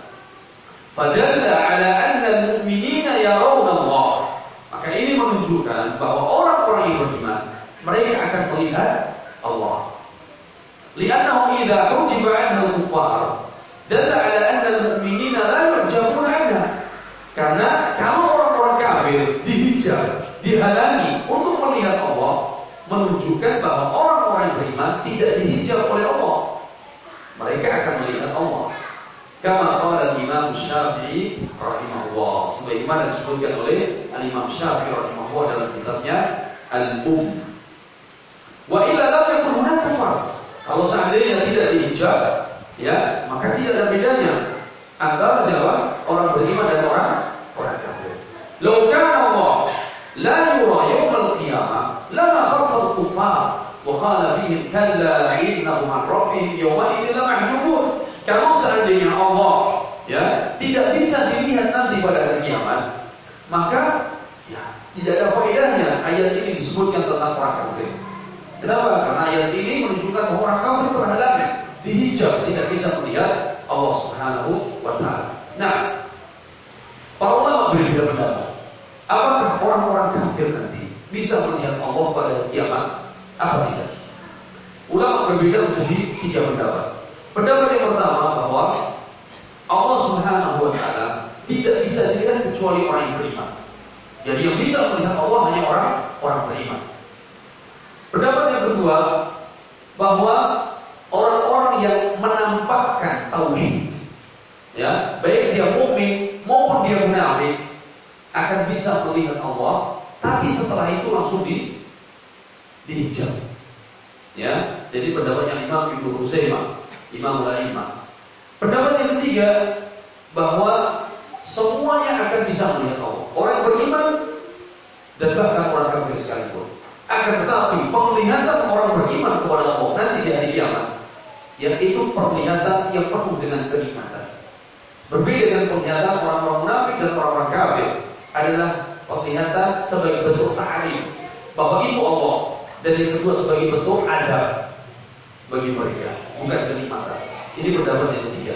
Fadalla ala anna al-mu'minina yarawna Allah. Maka ini menunjukkan bahwa orang-orang yang beriman mereka akan melihat Allah. Li'annahu idza hujiba 'anha al-kuffar dalla ala anna al-mu'minina la yuhjabuna 'anha. Karena kalau orang-orang kafir dihijab, dihalangi untuk melihat Allah, menunjukkan bahwa orang-orang yang beriman tidak dihijab oleh Allah. Mereka akan melihat Allah. Kama qala Imam Syafi'i rahimahullah, sebagaimana disebutkan oleh Imam Syafi'i rahimahullah dalam kitabnya Al-Um. Wa illa lam yakun hunaka farq. Kalau seandainya tidak dihijab, ya, maka tidak ada bedanya antara siapa? Orang beriman dan orang orang kafir. Law kana Allah la yura yawm al-qiyamah lama khassa al-kuffar wa qala fihim kalla innahum an rabbihim yawma idzin lamahjubun. Kalau seandainya Allah, ya, tidak bisa dilihat nanti pada hari kiamat, maka ya, tidak ada faedahnya ayat ini disebutkan tentang orang kafir. Kenapa? Karena ayat ini menunjukkan bahwa orang kafir terhalangi, dihijab, tidak bisa melihat Allah Subhanahu wa ta'ala. Nah, para ulama berbeda pendapat. Apakah orang-orang kafir nanti bisa melihat Allah pada hari kiamat? Apa tidak? Ulama berbeda menjadi tiga pendapat. Pendapat yang pertama bahwa Allah Subhanahu wa ta'ala tidak bisa dilihat kecuali orang yang beriman. Jadi yang bisa melihat Allah hanya orang orang beriman. Pendapat yang kedua bahwa orang-orang yang menampakkan tauhid, ya, baik dia mukmin maupun dia munafik, akan bisa melihat Allah, tapi setelah itu langsung di dihijab. Ya, jadi pendapat yang Imam Ibnu Huzaimah, Imam Al-A'immah. Pendapat yang ketiga bahwa semuanya akan bisa melihat Allah, orang yang beriman dan bahkan orang kafir sekalipun. Akan tetapi penglihatan orang beriman kepada Allah nanti di hari kiamat, yaitu penglihatan yang penuh dengan kenikmatan. Berbeda dengan penglihatan orang-orang munafik dan orang-orang kafir, adalah penglihatan sebagai bentuk ta'rif bahwa itu Allah, dan yang kedua sebagai bentuk adab bagi mereka, bukan kenikmatan. Ini pendapat yang ketiga.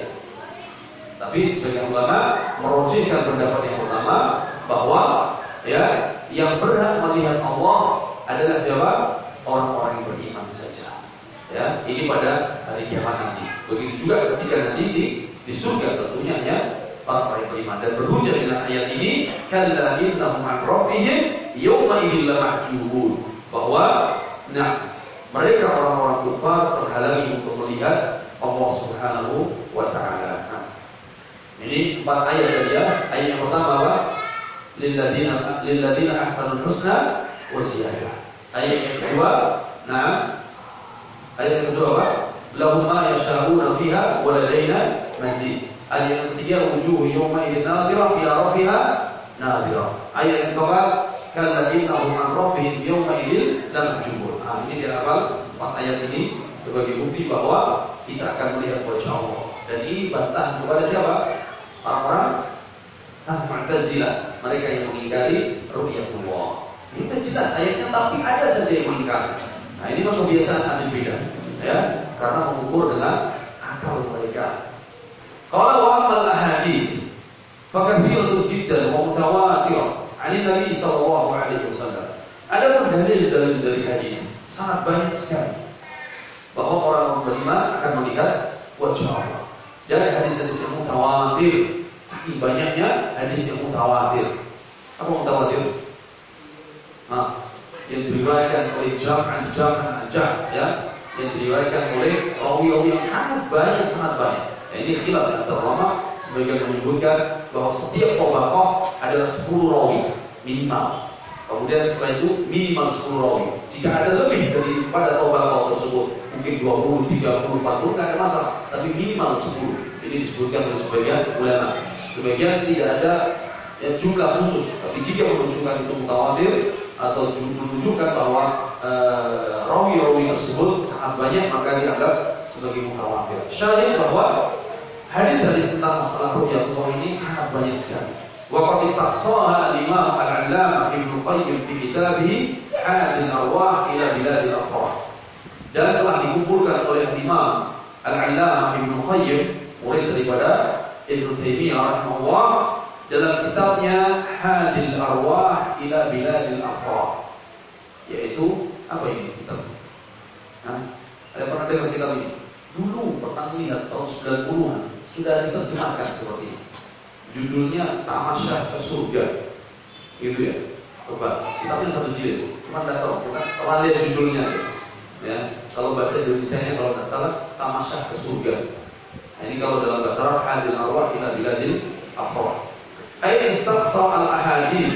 Tapi sebagian ulama merujukkan pendapat yang pertama bahwa, ya, yang berhak melihat Allah adalah siapa? Orang-orang yang beriman saja. Ya, ini pada hari kiamat nanti. Begitu juga ketika nanti di, di surga tentunya, ya, orang-orang beriman. Dan berhujjah dengan ayat ini, kalla innahum an rabbihim yawma idzin lamahjubun, bahwa nah mereka orang-orang kufar terhalangi untuk melihat Allah Subhanahu wa taala. Nah, ini empat ayat tadi ya. Ayat yang pertama apa? Lilladzina lilladzina ahsanul husna wa ziyadah. Ayat yang kedua, nah ayat yang kedua apa? Lahum ma yasha'una fiha wa ladaina mazid. Ayat yang ketiga, wujuhu yawma idzin nadhirah ila rabbiha nadhirah. Ayat yang keempat, kalla innahum an rabbihim yawma idzin lamahjubun. Nah, ini dia awal empat ayat ini sebagai bukti bahwa kita akan melihat wajah Allah. Dan ini bantahan kepada siapa? Orang-orang ah, Mu'tazilah, mereka yang mengingkari ru'yatullah. Ini sudah jelas ayatnya, tapi ada saja yang mengingkari. Nah, ini memang kebiasaan ahli bidah, ya, karena mengukur dengan akal mereka. Qala wa amal ahadits fakathiratun jiddan wa mutawatirah 'an Nabi sallallahu alaihi wasallam. Ada dalil-dalil dari hadis sangat banyak sekali bahwa orang beriman akan melihat wajah Allah. Dari hadis-hadis yang mutawatir, saking banyaknya hadis yang mutawatir. Apa mutawatir? Nah, yang diriwayatkan oleh jam'an jam'an jam', ya, yang diriwayatkan oleh rawi-rawi yang sangat banyak, sangat banyak. Nah, ini khilaf antara ulama, sebagian menyebutkan bahwa setiap tabaqah adalah sepuluh rawi minimal. Kemudian setelah itu minimal sepuluh rawi. Jika ada lebih daripada tabaqah tersebut, mungkin dua puluh, tiga puluh, empat puluh, tidak ada masalah, tapi minimal sepuluh. Ini disebutkan oleh sebagian ulama. Sebagian tidak ada ya, jumlah khusus, tapi jika menunjukkan itu mutawatir atau menunjukkan bahwa uh, rawi-rawi tersebut sangat banyak, maka dianggap sebagai mutawatir. Syahid bahwa hadis-hadis tentang masalah ru'yatullah ini sangat banyak sekali. Wa qad istaqsaha al-Imam al-'Allamah Ibnu Qayyim fi kitabih Hadil Arwah ila Biladil Afrah. Dan telah dikumpulkan oleh Imam al-'Allamah Ibnu Qayyim, murid daripada Ibnu Taimiyah rahimahullah, dalam kitabnya Hadil Arwah ila Biladil Afrah. Yaitu apa ini kitab? Nah, ada pernah dengar kitab ini? Dulu pernah lihat tahun sembilan puluhan sudah diterjemahkan seperti ini. Judulnya Tamasyah ke Surga. Gitu ya. Coba, kitabnya satu jilid. Cuma enggak tahu, kita pernah lihat judulnya ya. Ya, kalau bahasa Indonesianya kalau enggak salah Tamasyah ke Surga. Nah, ini kalau dalam bahasa Arab Hadil Arwah ila Biladil Afrah. Ay istaqsa al-ahadits.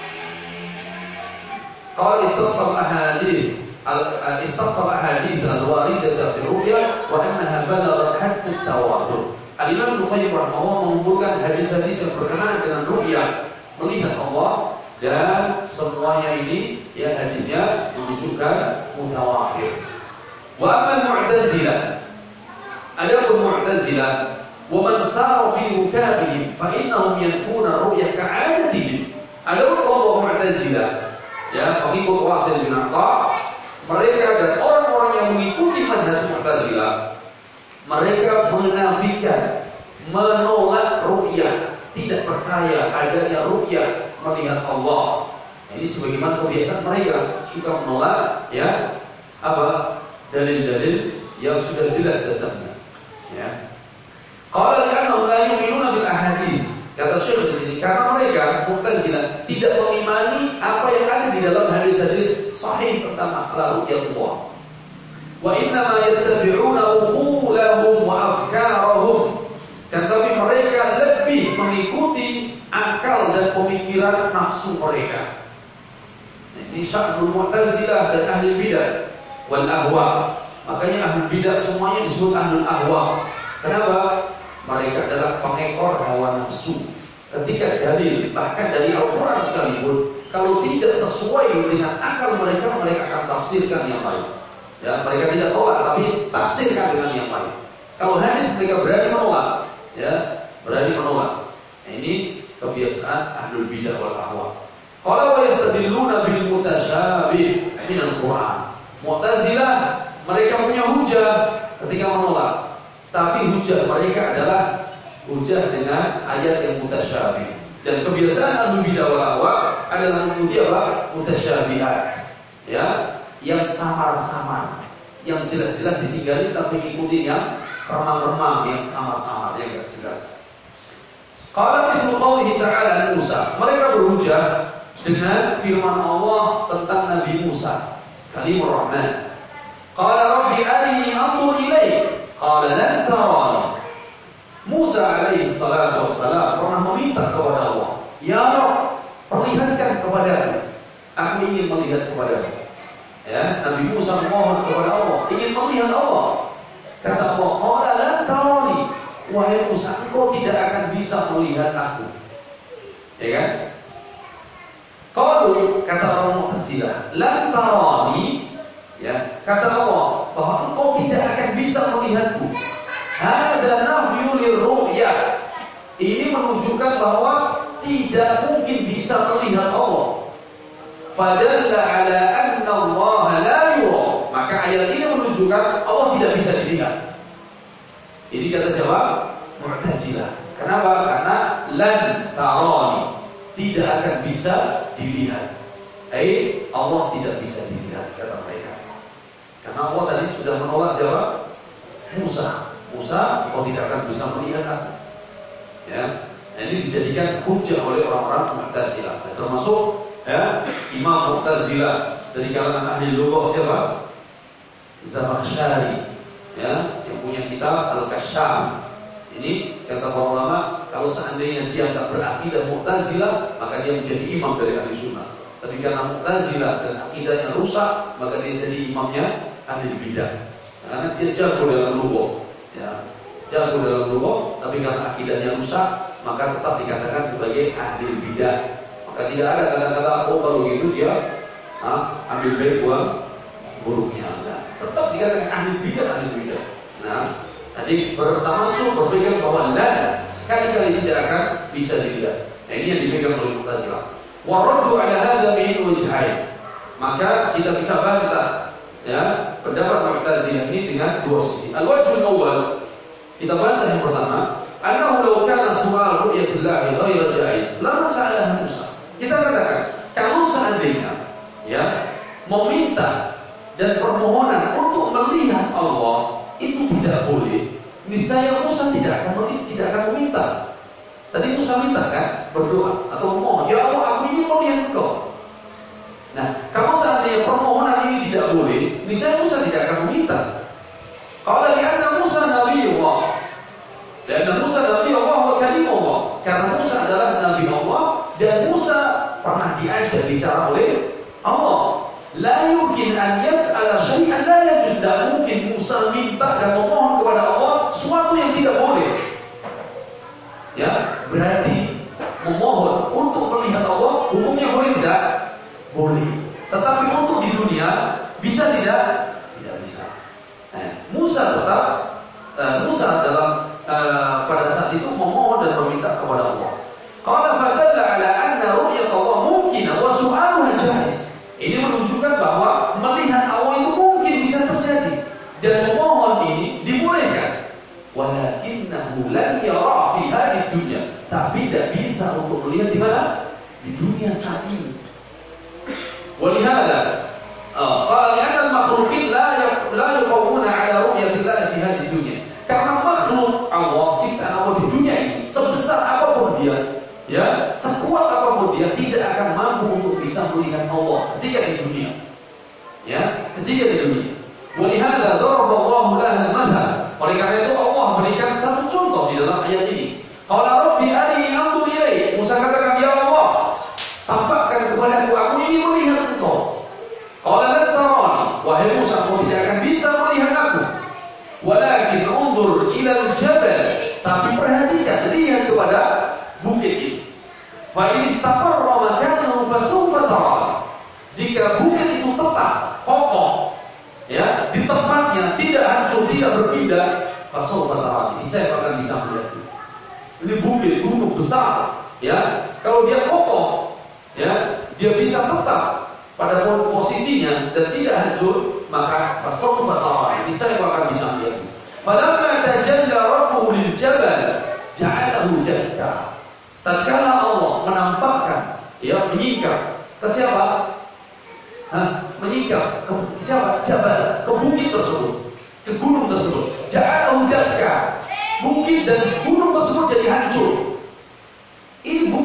Qala istaqsa al-ahadits al-istaqsa al-ahadits al-waridah fi ru'ya wa annaha balaghat hatta at-tawatur. Al-Imam Ibnu Qayyim rahimahullah mengumpulkan hadis-hadis yang berkenaan dengan ru'ya, melihat Allah, dan semuanya ini ya hadisnya menunjukkan mutawatir. Wa amma al-Mu'tazilah, adapun Mu'tazilah, wa man sara fi rutabihim fa innahum yanfuna ru'ya ka'adatihim. Adapun kelompok Mu'tazilah, ya, pengikut Wasil bin Atha, mereka dan orang-orang yang mengikuti manhaj Mu'tazilah, mereka menafikan, menolak ru'yah, tidak percaya adanya ru'yah, melihat Allah. Ini sebagaimana kebiasaan mereka, suka menolak ya apa dalil-dalil yang sudah jelas dasarnya. Ya. Qala li'annahum la yu'minuna bil ahadits. Kata Syekh di sini, karena mereka Mu'tazilah tidak mengimani apa yang ada di dalam hadis-hadis sahih tentang masalah ru'yatullah. Wa inna ma yattabi'una uqulahum wa afkarahum. Tetapi mereka lebih mengikuti akal dan pemikiran nafsu mereka. Ini sya'nul Mu'tazilah dan ahli bidah wal ahwa. Makanya ahli bidah semuanya disebut ahlul ahwa. Kenapa? Mereka adalah pengekor hawa nafsu. Ketika dalil bahkan dari Al-Quran sekalipun, kalau tidak sesuai dengan akal mereka, mereka akan tafsirkan yang lain. Ya, mereka tidak tolak, tapi tafsirkan dengan yang lain. Kalau hadis mereka berani menolak, ya, berani menolak. Nah, ini kebiasaan ahlul bidah wal ahwa. Qala wa yastadilluna bil mutasyabih min al-Quran. Mu'tazilah mereka punya hujah ketika menolak, tapi hujah mereka adalah hujah dengan ayat yang mutasyabih. Dan kebiasaan ahlul bidah wal ahwa adalah memuji apa? Mutasyabihat. Ya, yang samar-samar, yang jelas-jelas ditinggali tapi mengikuti yang remang-remang, yang samar-samar, yang enggak jelas. Qala mithlu qawlihi ta'ala Musa. Mereka berhujjah dengan firman Allah tentang Nabi Musa, Kalimur Rahman. Qala rabbi arini anzur ilaik. Qala lan tarani. Musa alaihi salatu wassalam pernah meminta kepada Allah, ya Rabb, perlihatkan kepadaku. Aku ingin melihat kepadamu. Ya, Nabi Musa memohon kepada Allah, ingin melihat Allah. Kata Allah, qala lan tarani. Wahai Musa, engkau tidak akan bisa melihat aku. Ya kan? Kalau kata orang Mu'tazilah, lan tarani, ya, kata Allah bahwa engkau tidak akan bisa melihatku. Hada nafyu lirru'yah. Ini menunjukkan bahwa tidak mungkin bisa melihat Allah. Fadalla ala anna Allah la yura. Maka ayat ini menunjukkan Allah tidak bisa dilihat. Ini kata siapa? Mu'tazilah. Kenapa? Karena lan tarani, tidak akan bisa dilihat. Eh, Allah tidak bisa dilihat, kata mereka. Karena Allah tadi sudah menolak siapa? Musa. Musa, kau tidak akan bisa melihat aku. Ya, nah, ini dijadikan hujjah oleh orang-orang Mu'tazilah. Nah, termasuk ya, Imam Mu'tazilah dari kalangan ahli lughah siapa? Zamakhsyari, ya, yang punya kitab Al-Kasyaf. Ini kata para ulama, kalau seandainya dia tidak berakidah Mu'tazilah, maka dia menjadi imam dari ahli sunnah. Tapi karena Mu'tazilah dan akidahnya rusak, maka dia jadi imamnya ahli bidah. Karena dia jago dalam lughah. Ya, jago dalam lughah, tapi karena akidahnya rusak, maka tetap dikatakan sebagai ahli bidah. Maka tidak ada kata-kata oh kalau gitu dia ah, ambil baik buang buruknya. Nah, tetap dikatakan ahli bidah, ahli bidah. Nah, tadi pertama suruh berpikir bahwa lan sekali-kali tidak akan bisa dilihat. Nah, ini yang dipegang oleh Mu'tazilah. Wa raddu ala hadza min wajhain. Maka kita bisa bantah ya pendapat Mu'tazilah ini dengan dua sisi. Al-wajhul awwal, kita bantah yang pertama, annahu law kana su'al ru'yatillah ghairu jaiz lama sa'ala Musa. Kita katakan kalau seandainya ya meminta dan permohonan untuk melihat Allah itu tidak boleh, niscaya Musa tidak akan tidak akan meminta. Tadi Musa minta kan, berdoa atau memohon, ya Allah aku ingin melihat Engkau. Nah, kalau seandainya permohonan ini tidak boleh, niscaya Musa tidak akan meminta. Kalau lihatnya Musa Nabi Allah, dan Musa Nabi Allah wa kalimullah, karena Musa adalah Nabi Allah dan Musa pernah diajak bicara oleh Allah. La yumkin an yas'ala syai'an la yajuz. Tidak mungkin Musa minta dan memohon kepada Allah sesuatu yang tidak boleh. Ya, berarti memohon untuk melihat Allah hukumnya boleh tidak? Boleh. Tetapi untuk di dunia bisa tidak? Tidak bisa. Nah, Musa tetap uh, Musa dalam uh, pada saat itu memohon dan meminta kepada Allah. Qala fadalla ala anna ru'yat Allah mungkin wa su'aluha jaiz. Ini menunjukkan bahwa melihat Allah itu mungkin bisa terjadi dan memohon ini dibolehkan. Walakinnahu lan yara fi hadhihi dunya. Tapi tidak bisa untuk melihat di mana? Di dunia saat ini. Walihada qala li'anna al-makhluqin la la yuqawwuna 'ala ru'yatillah fi hadhihi dunya. Karena makhluk Allah, ciptaan Allah di dunia ini sebesar apapun dia, ya, sekuat apapun dia tidak akan mampu untuk bisa melihat Allah ketika di dunia. Ya, ketika di dunia. Walihada daraba Allahu laha al-mathal. Oleh karena itu Allah berikan satu contoh di dalam ayat ini. Qala rabbi arini anzur ilaik. Musa katakan, ya Allah, tampakkan kepadaku, aku ingin melihat Engkau. Qala lan tarani. Wahai Musa, kau tidak akan bisa melihat aku. Walakin unzur ila al-jabal. Tapi perhatikan, lihat kepada bukit ini. Fa in istaqarra makanahu fasawfa tarani. Jika bukit itu tetap kokoh, ya, di tempatnya, tidak hancur, tidak berpindah, fasawfa tarani, saya akan bisa melihat. Ini bukit, gunung besar, ya. Kalau dia kokoh, ya, dia bisa tetap pada posisinya dan tidak hancur, maka fasawfa tarani, saya akan bisa melihat. Falamma tajalla rabbuhu lil jabal ja'alahu dakka. Tatkala Allah menampakkan, ya, menyingkap ke siapa? Hah? Menyingkap ke siapa? Jabal, ke bukit tersebut, ke gunung tersebut. Ja'alahu dakka. Bukit dan gunung tersebut jadi hancur.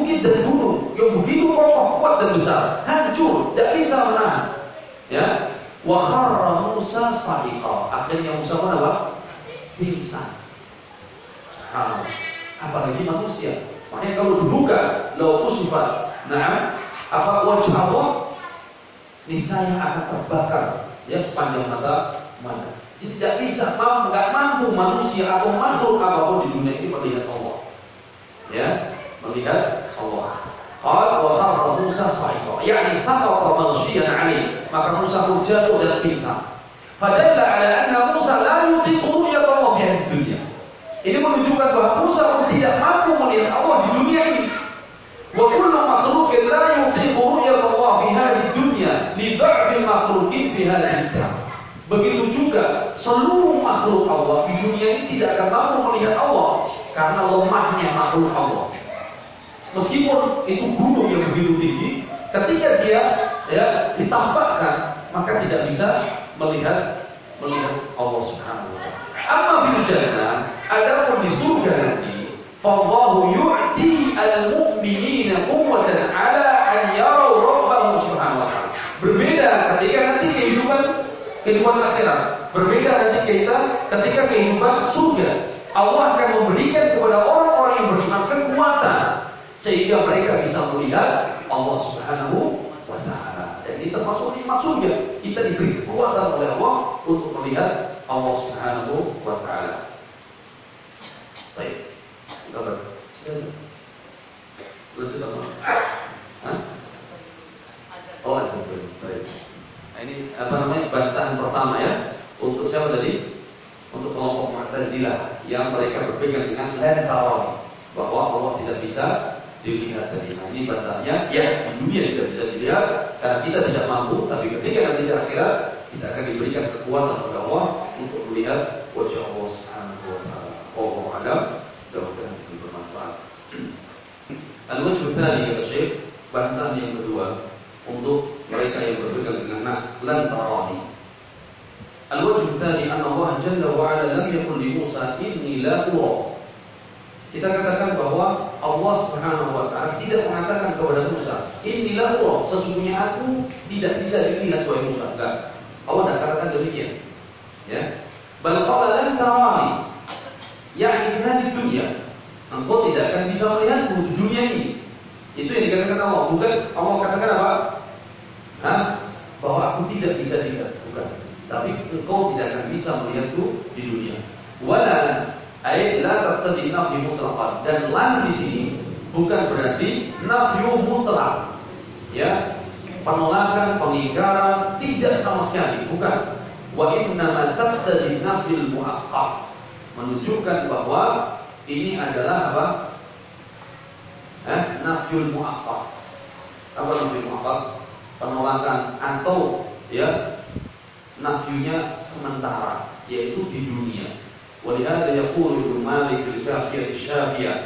bukit dan gunung yang begitu kokoh, kuat dan besar, hancur, tidak bisa menahan. Ya, wa kharra Musa sa'iqa. Akhirnya Musa pun apa? Pingsan. Nah, apalagi manusia. Makanya kalau dibuka, lau kusifat, nah, apa wajah Allah, niscaya akan terbakar ya sepanjang mata mana. Jadi tidak bisa, mampu, nggak mampu manusia atau makhluk apapun di dunia ini melihat Allah. Ya, melihat Allah. Qala wa kharra Musa sa'iqa, yakni saqata maghshiyan 'alaihi. Maka Musa pun jatuh dan pingsan. Fadalla 'ala anna Musa la yutiqu ru'yata Allah fi dunya. Ini menunjukkan bahwa Musa pun tidak mampu melihat Allah di dunia ini. Wa kullu makhluqin la yutiqu ru'yata Allah fi hadhihi dunya li dha'fil makhluqin fi hadhihi dunya. Begitu juga seluruh makhluk Allah di dunia ini tidak akan mampu melihat Allah karena lemahnya makhluk Allah. Meskipun itu gunung yang begitu tinggi, ketika dia ya ditampakkan, maka tidak bisa melihat melihat Allah Subhanahu wa taala. Amma bil jannah, adapun di surga nanti, fallahu yu'ti al-mu'minina quwwatan 'ala an yarau rabbahum subhanahu wa ta'ala. Berbeda ketika nanti kehidupan kehidupan akhirat. Berbeda nanti kita ketika kehidupan surga. Allah akan memberikan kepada orang-orang yang beriman kekuatan sehingga mereka bisa melihat Allah Subhanahu wa taala. Dan ini termasuk nikmat surga. Kita diberi kekuatan oleh Allah untuk melihat Allah Subhanahu wa taala. Baik. Sabar. Lanjut apa? Hah? Oh, lanjut. Baik. Nah, ini apa namanya? Bantahan pertama ya. Untuk siapa tadi? Untuk kelompok Mu'tazilah yang mereka berpegang dengan lan tarawih, bahwa Allah tidak bisa dilihat tadi. Nah, ini bantahnya, ya di dunia tidak bisa dilihat karena kita tidak mampu, tapi ketika nanti di akhirat kita akan diberikan kekuatan oleh Allah untuk melihat wajah Allah Subhanahu wa taala. Wallahu a'lam. Mudah-mudahan ini bermanfaat. Al-wajh tsani kata Syekh, bantahan yang kedua untuk mereka yang berpegang dengan nas lan tarawih. Al-wajh tsani anna Allah jalla wa 'ala lam yaqul li Musa inni la ura. Kita katakan bahwa Allah Subhanahu wa taala tidak mengatakan kepada Musa, "Inilah Allah, sesungguhnya aku tidak bisa dilihat oleh Musa." Enggak. Allah tidak katakan demikian. Ya. Bal qala lan tarani. Yakni di dunia, engkau tidak akan bisa melihatku di dunia ini. Itu yang dikatakan Allah, bukan Allah katakan apa? Hah? Bahwa aku tidak bisa dilihat, bukan. Tapi engkau tidak akan bisa melihatku di dunia. Wala ay la taqtadi nafyu mutlaqan, dan lan di sini bukan berarti nafyu mutlaq. Ya, penolakan, pengingkaran tidak sama sekali, bukan. Wa innama taqtadi nafyul muaqqat, menunjukkan bahwa ini adalah apa? Eh, nafyul muaqqat. Apa nafyul muaqqat? Penolakan atau ya nafyunya sementara, yaitu di dunia. ولهذا يقول ابن مالك الكافية الشافية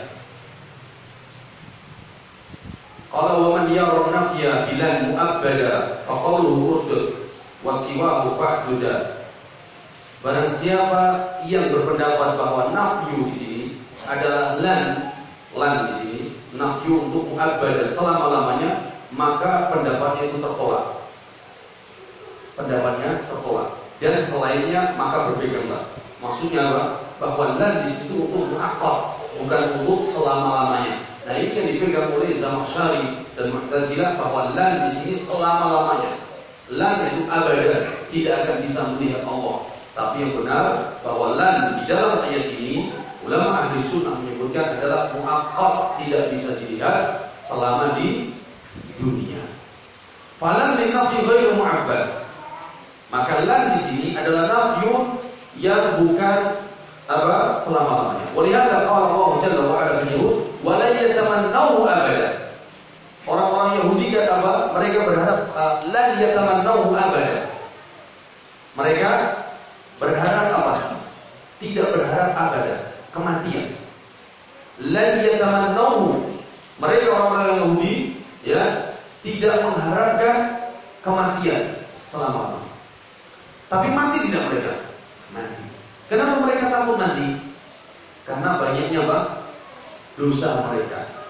قال ومن يرى النفي بلا مؤبدا فقوله ردد وسواه فاحدد. Barang siapa yang berpendapat bahwa nafyu di sini adalah lan, lan di sini nafyu untuk mu'abbada selama-lamanya, maka pendapatnya itu tertolak. Pendapatnya tertolak. Dan selainnya maka berbeganglah. Maksudnya apa? Bahwa lan di situ untuk mu'aqqab, bukan untuk selama-lamanya. Nah, ini yang dipegang oleh Zamakhsyari dan Mu'tazilah, bahwa lan di sini selama-lamanya. Lan itu abadan, tidak akan bisa melihat Allah. Tapi yang benar bahwa lan di dalam ayat ini, ulama ahli sunnah menyebutkan adalah mu'aqqab, tidak bisa dilihat selama di dunia. Falan min nafyi ghairu mu'abbad. Maka lan di sini adalah nafyun yang bukan apa selama-lamanya. Walihada qala Allah jalla wa ala fil Yahud wa la yatamannahu abada. Orang-orang Yahudi kata apa? Mereka berharap uh, la yatamannahu abada. Mereka berharap apa? Tidak berharap abada, kematian. La yatamannahu. Mereka orang-orang Yahudi ya tidak mengharapkan kematian selama-lamanya. Tapi mati tidak mereka. Mati. Kenapa mereka takut mati? Karena banyaknya apa? Dosa mereka.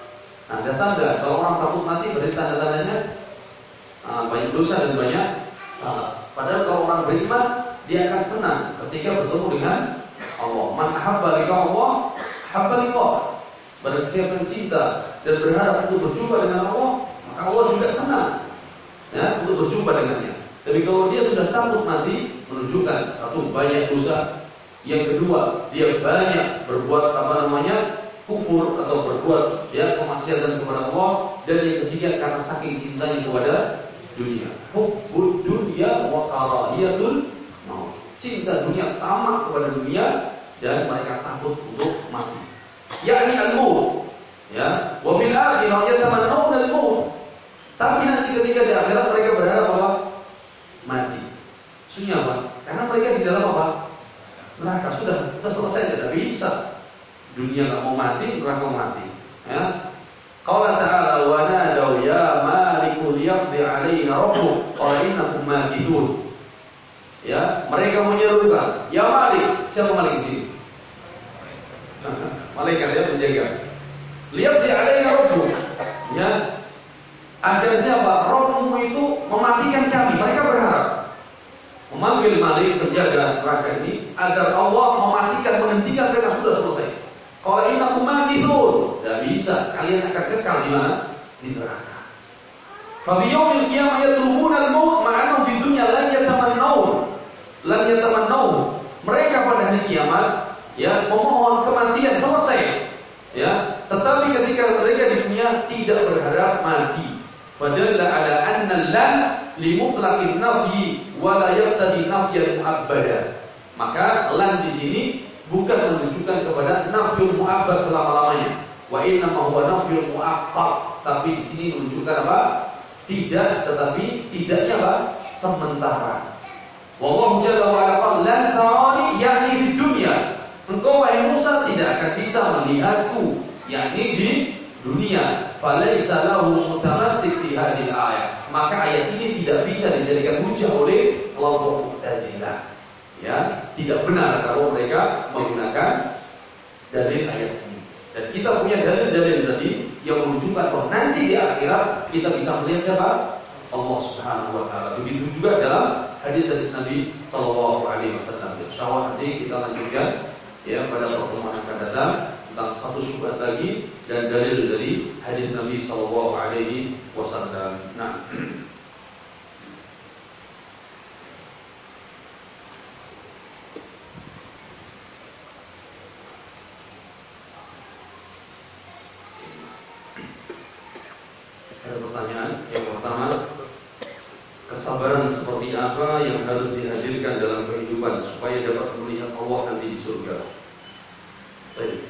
Nah, ada tanda kalau orang takut mati berarti tanda-tandanya nah, banyak dosa dan banyak salah. Padahal kalau orang beriman dia akan senang ketika bertemu dengan Allah. Man ahabba liqa Allah, habba liqa. Barang siapa yang cinta dan berharap untuk berjumpa dengan Allah, maka Allah juga senang ya untuk berjumpa dengannya. Tapi kalau dia sudah takut mati, menunjukkan satu banyak dosa, yang kedua dia banyak berbuat apa namanya kufur atau berbuat ya kemaksiatan kepada Allah, dan yang ketiga karena saking cintanya kepada dunia. Hubbud dunya wa karahiyatul maut. Cinta dunia, tamak kepada dunia, dan mereka takut untuk mati. Yakni al-maut. Ya, wa fil akhirah yatamannawna al-maut. Tapi nanti ketika di akhirat mereka berharap apa? Mati. Maksudnya apa? Karena mereka di dalam apa? Neraka. Sudah, sudah selesai, tidak bisa. Dunia enggak mau mati, neraka mau mati. Ya. Qala ta'ala wa nadaw ya maliku liyaqdi 'alaina rabbuk qala innakum makithun. Ya, mereka menyerukan, ya Malik. Siapa Malik di sini? Malaikat ya penjaga. Liyaqdi 'alaina rabbuk. Ya. Agar siapa? Rabbmu itu mematikan kami. Mereka berharap memanggil Malik penjaga neraka ini agar Allah mematikan, menghentikan mereka. Sudah selesai. Kalau innakum makithun, tidak bisa. Kalian akan kekal di mana? Di neraka. Fa bi yaumil qiyamah yatlubuna al-maut ma'annahum fid dunya lan yatamannawun. Lan yatamannawun. Mereka pada hari kiamat ya memohon kematian, selesai. Ya, tetapi ketika mereka di dunia tidak berharap mati. Padahal ala anna lan li mutlaqin nafyi wa la yaqtadi nafyan mu'abbada. Maka lan di sini bukan menunjukkan kepada nafyul mu'abbad selama-lamanya. Wa inna ma huwa nafyul mu'aqqad. Tapi di sini menunjukkan apa? Tidak, tetapi tidaknya apa? Sementara. Wallahu jalla wa ala qala lan tarani yakni di dunia. Engkau wahai Musa tidak akan bisa melihatku, yakni di dunia. Falaisa lahu mutamassik fi hadhihi ayat. Maka ayat ini tidak bisa dijadikan hujah oleh kelompok Mu'tazilah. Ya, tidak benar kalau mereka menggunakan dalil ayat ini. Dan kita punya dalil-dalil tadi yang menunjukkan bahwa nanti di akhirat kita bisa melihat siapa? Allah Subhanahu wa taala. Begitu juga dalam hadis-hadis Nabi sallallahu alaihi wasallam. Insyaallah nanti kita lanjutkan ya pada pertemuan akan datang tentang satu syubhat lagi dan dalil dari hadis Nabi sallallahu alaihi wasallam. Nah, ada pertanyaan yang pertama, kesabaran seperti apa yang harus dihadirkan dalam kehidupan supaya dapat melihat Allah nanti di surga? Baik.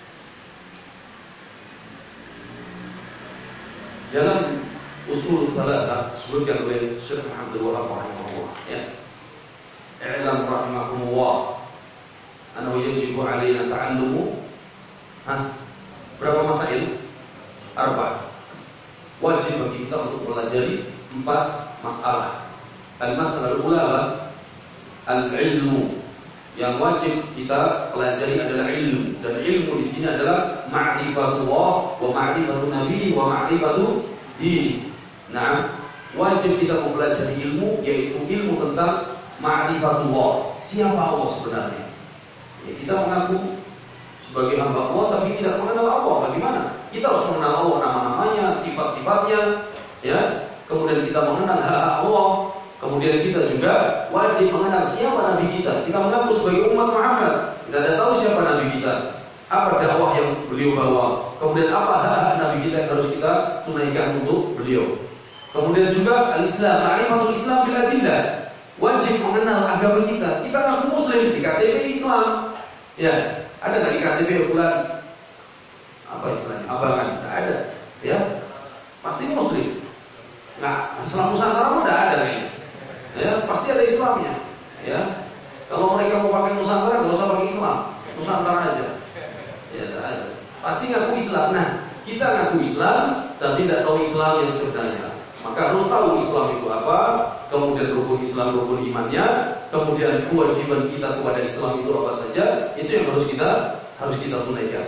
Dalam usul salatah disebutkan oleh Syekh Abdul Wahab rahimahullah ya. I'lam rahimahumullah annahu yajibu 'alaina ta'allumu ha berapa masail? Arba. Wajib bagi kita untuk mempelajari empat masalah. Al-masalah al-ula al-ilmu. Yang wajib kita pelajari adalah ilmu, dan ilmu di sini adalah ma'rifatullah wa ma'rifatun nabi wa ma'rifatu din. Nah, wajib kita mempelajari ilmu, yaitu ilmu tentang ma'rifatullah. Siapa Allah sebenarnya? Ya, kita mengaku sebagai hamba Allah tapi tidak mengenal Allah. Bagaimana? Kita harus mengenal Allah, nama-namanya, sifat-sifatnya, ya. Kemudian kita mengenal hak Allah. Kemudian kita juga wajib mengenal siapa Nabi kita. Kita mengaku sebagai umat Muhammad, kita tidak tahu siapa Nabi kita, apa dakwah yang beliau bawa, kemudian apa hak-hak Nabi kita yang harus kita tunaikan untuk beliau. Kemudian juga al-Islam, ma'rifatul Islam bil adillah. Wajib mengenal agama kita. Kita ngaku Muslim, di K T P Islam. Ya, ada nggak di K T P bulan apa istilahnya? Abangan? Tidak ada. Ya, pasti Muslim. Nah, Islam Nusantara tidak ada kayaknya. Ya, pasti ada Islamnya. Ya, kalau mereka mau pakai Nusantara, nggak usah pakai Islam, Nusantara aja. Ya, tidak ada. Pasti ngaku Islam. Nah, kita ngaku Islam dan tidak tahu Islam yang sebenarnya. Maka harus tahu Islam itu apa, kemudian rukun Islam, rukun imannya, kemudian kewajiban kita kepada Islam itu apa saja. Itu yang harus kita harus kita tunaikan.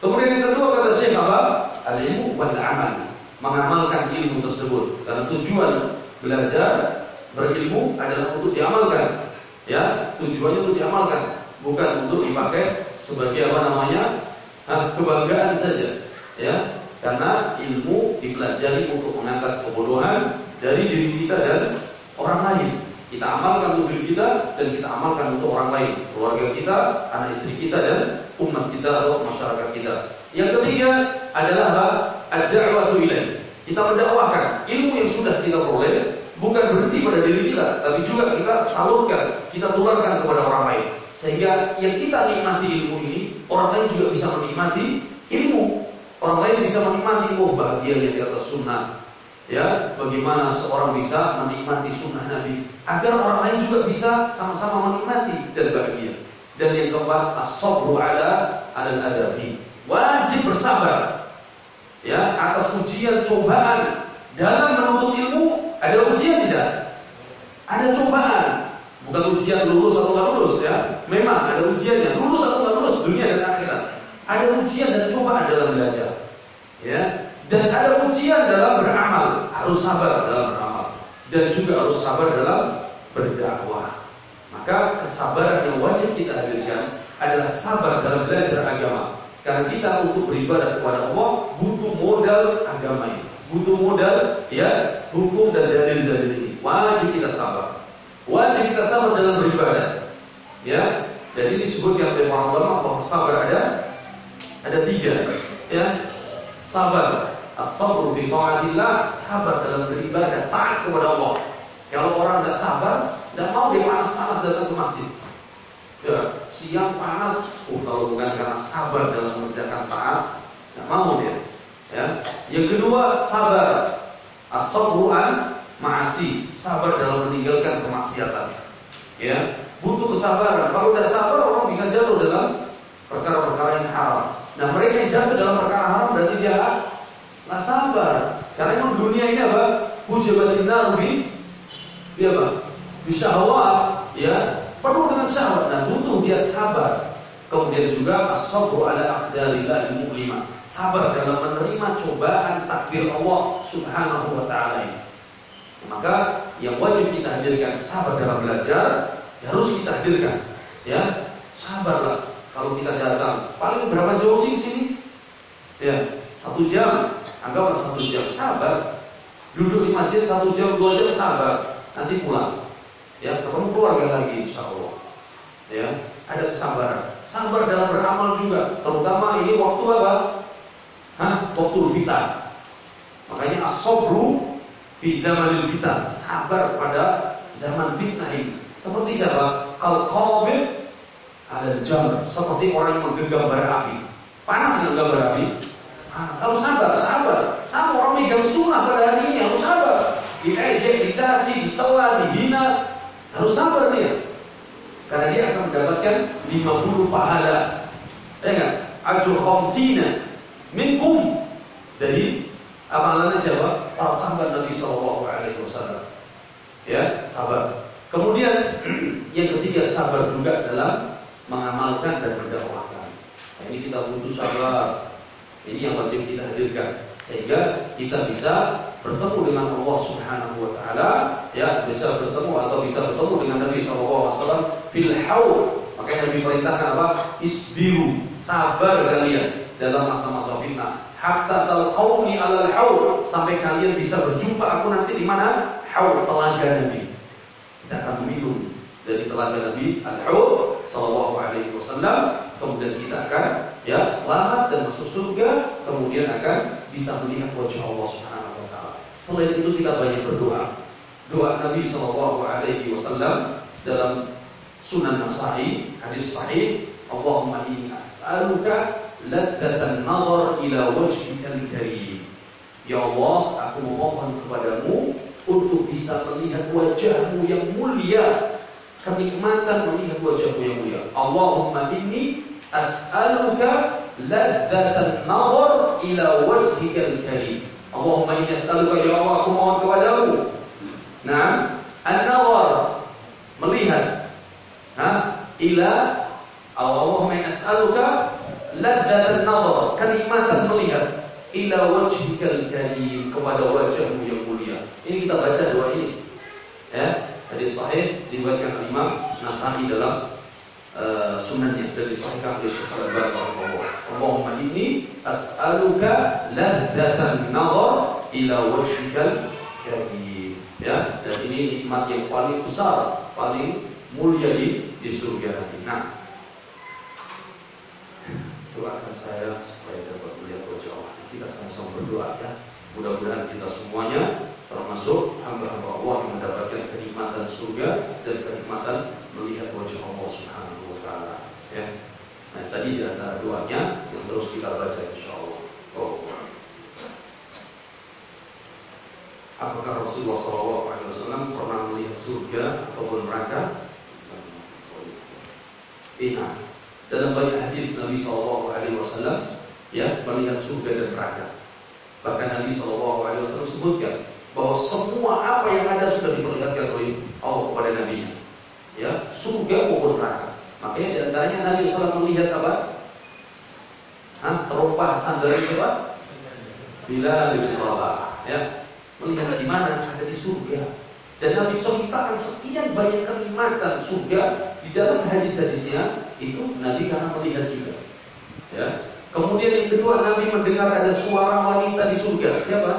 Kemudian yang kedua kata Syekh apa? Al-ilmu wal amal, mengamalkan ilmu tersebut. Karena tujuan belajar berilmu adalah untuk diamalkan. Ya, tujuannya untuk diamalkan, bukan untuk dipakai sebagai apa namanya? Nah, kebanggaan saja. Ya, karena ilmu dipelajari untuk mengangkat kebodohan dari diri kita dan orang lain. Kita amalkan untuk diri kita dan kita amalkan untuk orang lain, keluarga kita, anak istri kita dan umat kita atau masyarakat kita. Yang ketiga adalah ad-da'watu ilaih. Kita mendakwahkan ilmu yang sudah kita peroleh, bukan berhenti pada diri kita, tapi juga kita salurkan, kita tularkan kepada orang lain. Sehingga yang kita nikmati ilmu ini, orang lain juga bisa menikmati ilmu. Orang lain bisa menikmati, oh bahagianya di atas sunnah. Ya, bagaimana seorang bisa menikmati sunnah Nabi, agar orang lain juga bisa sama-sama menikmati dan bahagia. Dan yang keempat, as-sabru ala al-adabi. Wajib bersabar. Ya, atas ujian cobaan dalam menuntut ilmu. Ada ujian tidak? Ada cobaan. Bukan ujian lulus atau nggak lulus ya. Memang ada ujiannya, lulus atau nggak lulus, dunia dan akhirat. Ada ujian dan cobaan dalam belajar. Ya. Dan ada ujian dalam beramal, harus sabar dalam beramal, dan juga harus sabar dalam berdakwah. Maka kesabaran yang wajib kita hadirkan adalah sabar dalam belajar agama. Karena kita untuk beribadah kepada Allah butuh modal agama ini, butuh modal ya hukum dan dalil-dalil ini. Wajib kita sabar, wajib kita sabar dalam beribadah. Ya, dan ini disebutkan oleh para ulama bahwa sabar ada ada tiga. Ya, sabar. As-sabru bi ta'atillah, sabar dalam beribadah, taat kepada Allah. Kalau orang tidak sabar, tidak mau dia panas-panas datang ke masjid. Ya, siang panas, oh kalau bukan karena sabar dalam mengerjakan taat, tidak mau dia. Ya. Yang kedua, sabar. As-sabru an ma'asi, sabar dalam meninggalkan kemaksiatan. Ya, butuh kesabaran. Kalau tidak sabar, orang bisa jatuh dalam perkara-perkara yang haram. Nah, mereka yang jatuh dalam perkara haram berarti dia nggak sabar, karena memang dunia ini apa? Hujabatin narubi, dia apa? Bisyahwat, ya, penuh dengan syahwat. Dan butuh dia sabar. Kemudian juga as-sabru ala aqdarillah al-mu'limah, sabar dalam menerima cobaan takdir Allah Subhanahu wa taala ini. Maka yang wajib kita hadirkan sabar dalam belajar, ya harus kita hadirkan. Ya, sabarlah. Kalau kita datang, paling berapa jauh sih sini? Ya, satu jam. Anggaplah satu jam, sabar. Duduk di masjid satu jam, dua jam, sabar. Nanti pulang. Ya, ketemu keluarga lagi, insya Allah. Ya, ada kesabaran. Sabar dalam beramal juga. Terutama ini waktu apa? Hah? Waktu fitan. Makanya as-sabru fi zamanil fitan. Sabar pada zaman fitnah ini. Seperti siapa? Al-qabil al-jamr. Seperti orang yang menggenggam bara api. Panas dengan bara api. Harus sabar, sabar. Sama orang megang sunnah pada hari ini harus sabar. Diejek, dicaci, dicela, dihina, harus sabar dia. Karena dia akan mendapatkan lima puluh pahala. Ya enggak? Ajur khamsina minkum, dari amalannya siapa? Para sahabat Nabi sallallahu alaihi wasallam. Ya, sabar. Kemudian yang ketiga, sabar juga dalam mengamalkan dan mendakwahkan. Nah, ini kita butuh sabar. Ini yang wajib kita hadirkan sehingga kita bisa bertemu dengan Allah Subhanahu wa taala, ya, bisa bertemu atau bisa bertemu dengan Nabi sallallahu alaihi wasallam fil haul. Makanya Nabi perintahkan apa? Isbiru, sabar kalian dalam masa-masa fitnah. Hatta talqauni 'alal haul, sampai kalian bisa berjumpa aku nanti di mana? Haul, telaga Nabi. Kita akan minum dari telaga Nabi al-haul sallallahu alaihi wasallam. Kemudian kita akan ya selamat dan masuk surga, kemudian akan bisa melihat wajah Allah Subhanahu wa taala. Selain itu kita banyak berdoa. Doa Nabi sallallahu alaihi wasallam dalam Sunan Nasa'i, hadis sahih, Allahumma inni as'aluka ladzatan nazar ila wajhikal karim. Ya Allah, aku memohon kepadamu untuk bisa melihat wajahmu yang mulia, kenikmatan melihat wajahmu yang mulia. Allahumma inni as'aluka ladzatan nazar ila wajhikal karim. Allahumma inni as'aluka, ya Allah, aku mohon kepadamu. Nah, an-nazar, melihat. Nah, ila Allahumma inni as'aluka ladzatan nazar, kenikmatan melihat, ila wajhikal karim, kepada wajahmu yang mulia. Ini kita baca doa ini. Ya, hadis sahih diriwayatkan Imam Nasa'i dalam uh, sunannya dan disahihkan oleh Syekh Al-Albani rahimahullah. Allahumma inni as'aluka ladzatan nazar ila wajhikal karim. Ya, dan ini nikmat yang paling besar, paling mulia di, di surga nanti. Nah, doakan saya supaya dapat melihat wajah Allah. Kita sama-sama berdoa ya. Mudah-mudahan kita semuanya termasuk hamba-hamba Allah yang mendapatkan kenikmatan surga dan kenikmatan melihat wajah Allah Subhanahu wa taala. Ya. Nah, tadi di antara doanya yang terus kita baca insyaallah. Oh. Apakah Rasulullah shallallahu alaihi wasallam pernah melihat surga ataupun neraka? Iya. Dalam banyak hadis Nabi shallallahu alaihi wasallam ya melihat surga dan neraka. Bahkan Nabi shallallahu alaihi wasallam sebutkan bahwa semua apa yang ada sudah diperlihatkan oleh Allah kepada Nabi-Nya. Ya, surga maupun neraka. Makanya di antaranya Nabi shallallahu alaihi wasallam melihat apa? Hah? Terompah sandaran siapa? Bilal bin Rabah. Ya. Melihat di mana? Ada di surga. Dan Nabi ceritakan sekian banyak kenikmatan surga di dalam hadis-hadisnya itu Nabi karena melihat juga. Ya. Kemudian yang kedua, Nabi mendengar ada suara wanita di surga. Siapa?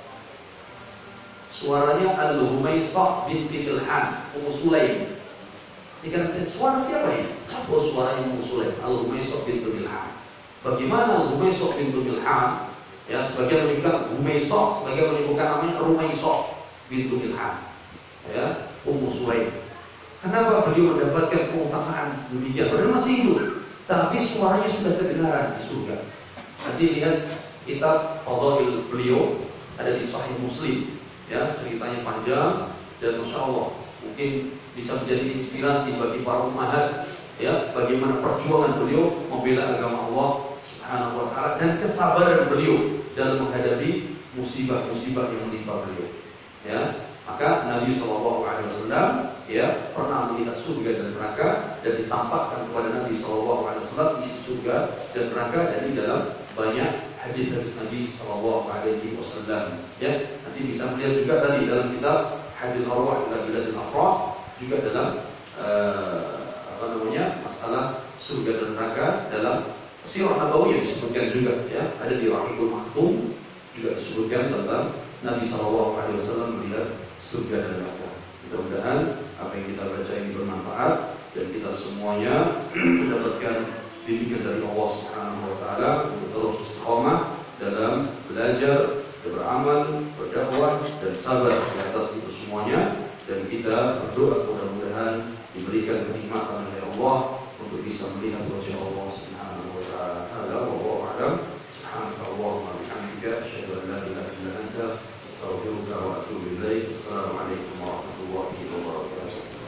Suaranya Al-Humaysah binti Milhan, Ummu Sulaim. Ini kan suara siapa ini? Oh, suaranya Ummu Sulaim, Al-Humaysah binti Milhan. Bagaimana Al-Humaysah binti Milhan? Ya, sebagian menyebutkan Humaysah, sebagian menyebutkan namanya Rumaysah bintu Milhan. Ya, Ummu Sulaim. Kenapa beliau mendapatkan keutamaan sedemikian? Padahal masih hidup, tapi suaranya sudah kedengaran di surga. Nanti lihat kitab Fadail beliau ada di Sahih Muslim. Ya, ceritanya panjang dan masya Allah mungkin bisa menjadi inspirasi bagi para ummahat. Ya, bagaimana perjuangan beliau membela agama Allah Subhanahu wa taala dan kesabaran beliau dalam menghadapi musibah-musibah yang menimpa beliau. Ya, maka Nabi shallallahu alaihi wasallam ya pernah melihat surga dan neraka dan ditampakkan kepada Nabi shallallahu alaihi wasallam isi surga dan neraka dari dalam banyak hadis-hadis Nabi shallallahu alaihi wasallam. Ya, nanti bisa melihat juga tadi dalam kitab Hadil Arwah ila Biladil Afrah juga dalam uh, apa namanya masalah surga dan neraka dalam Sirah Nabawiyah disebutkan juga ya, ada di Rahikul Maktum juga disebutkan tentang Nabi shallallahu alaihi wasallam melihat surga dan neraka. Mudah-mudahan apa yang kita baca ini bermanfaat dan kita semuanya mendapatkan bimbingan dari Allah Subhanahu wa taala untuk terus istiqomah dalam belajar, beramal, berdakwah dan sabar di atas itu semuanya, dan kita berdoa mudah-mudahan diberikan kenikmatan oleh Allah untuk bisa melihat wajah Allah Subhanahu wa taala. Wallahu a'lam. Subhanakallahumma wa bihamdika asyhadu an la ilaha illa anta astaghfiruka wa atubu ilaik. Assalamualaikum warahmatullahi wabarakatuh.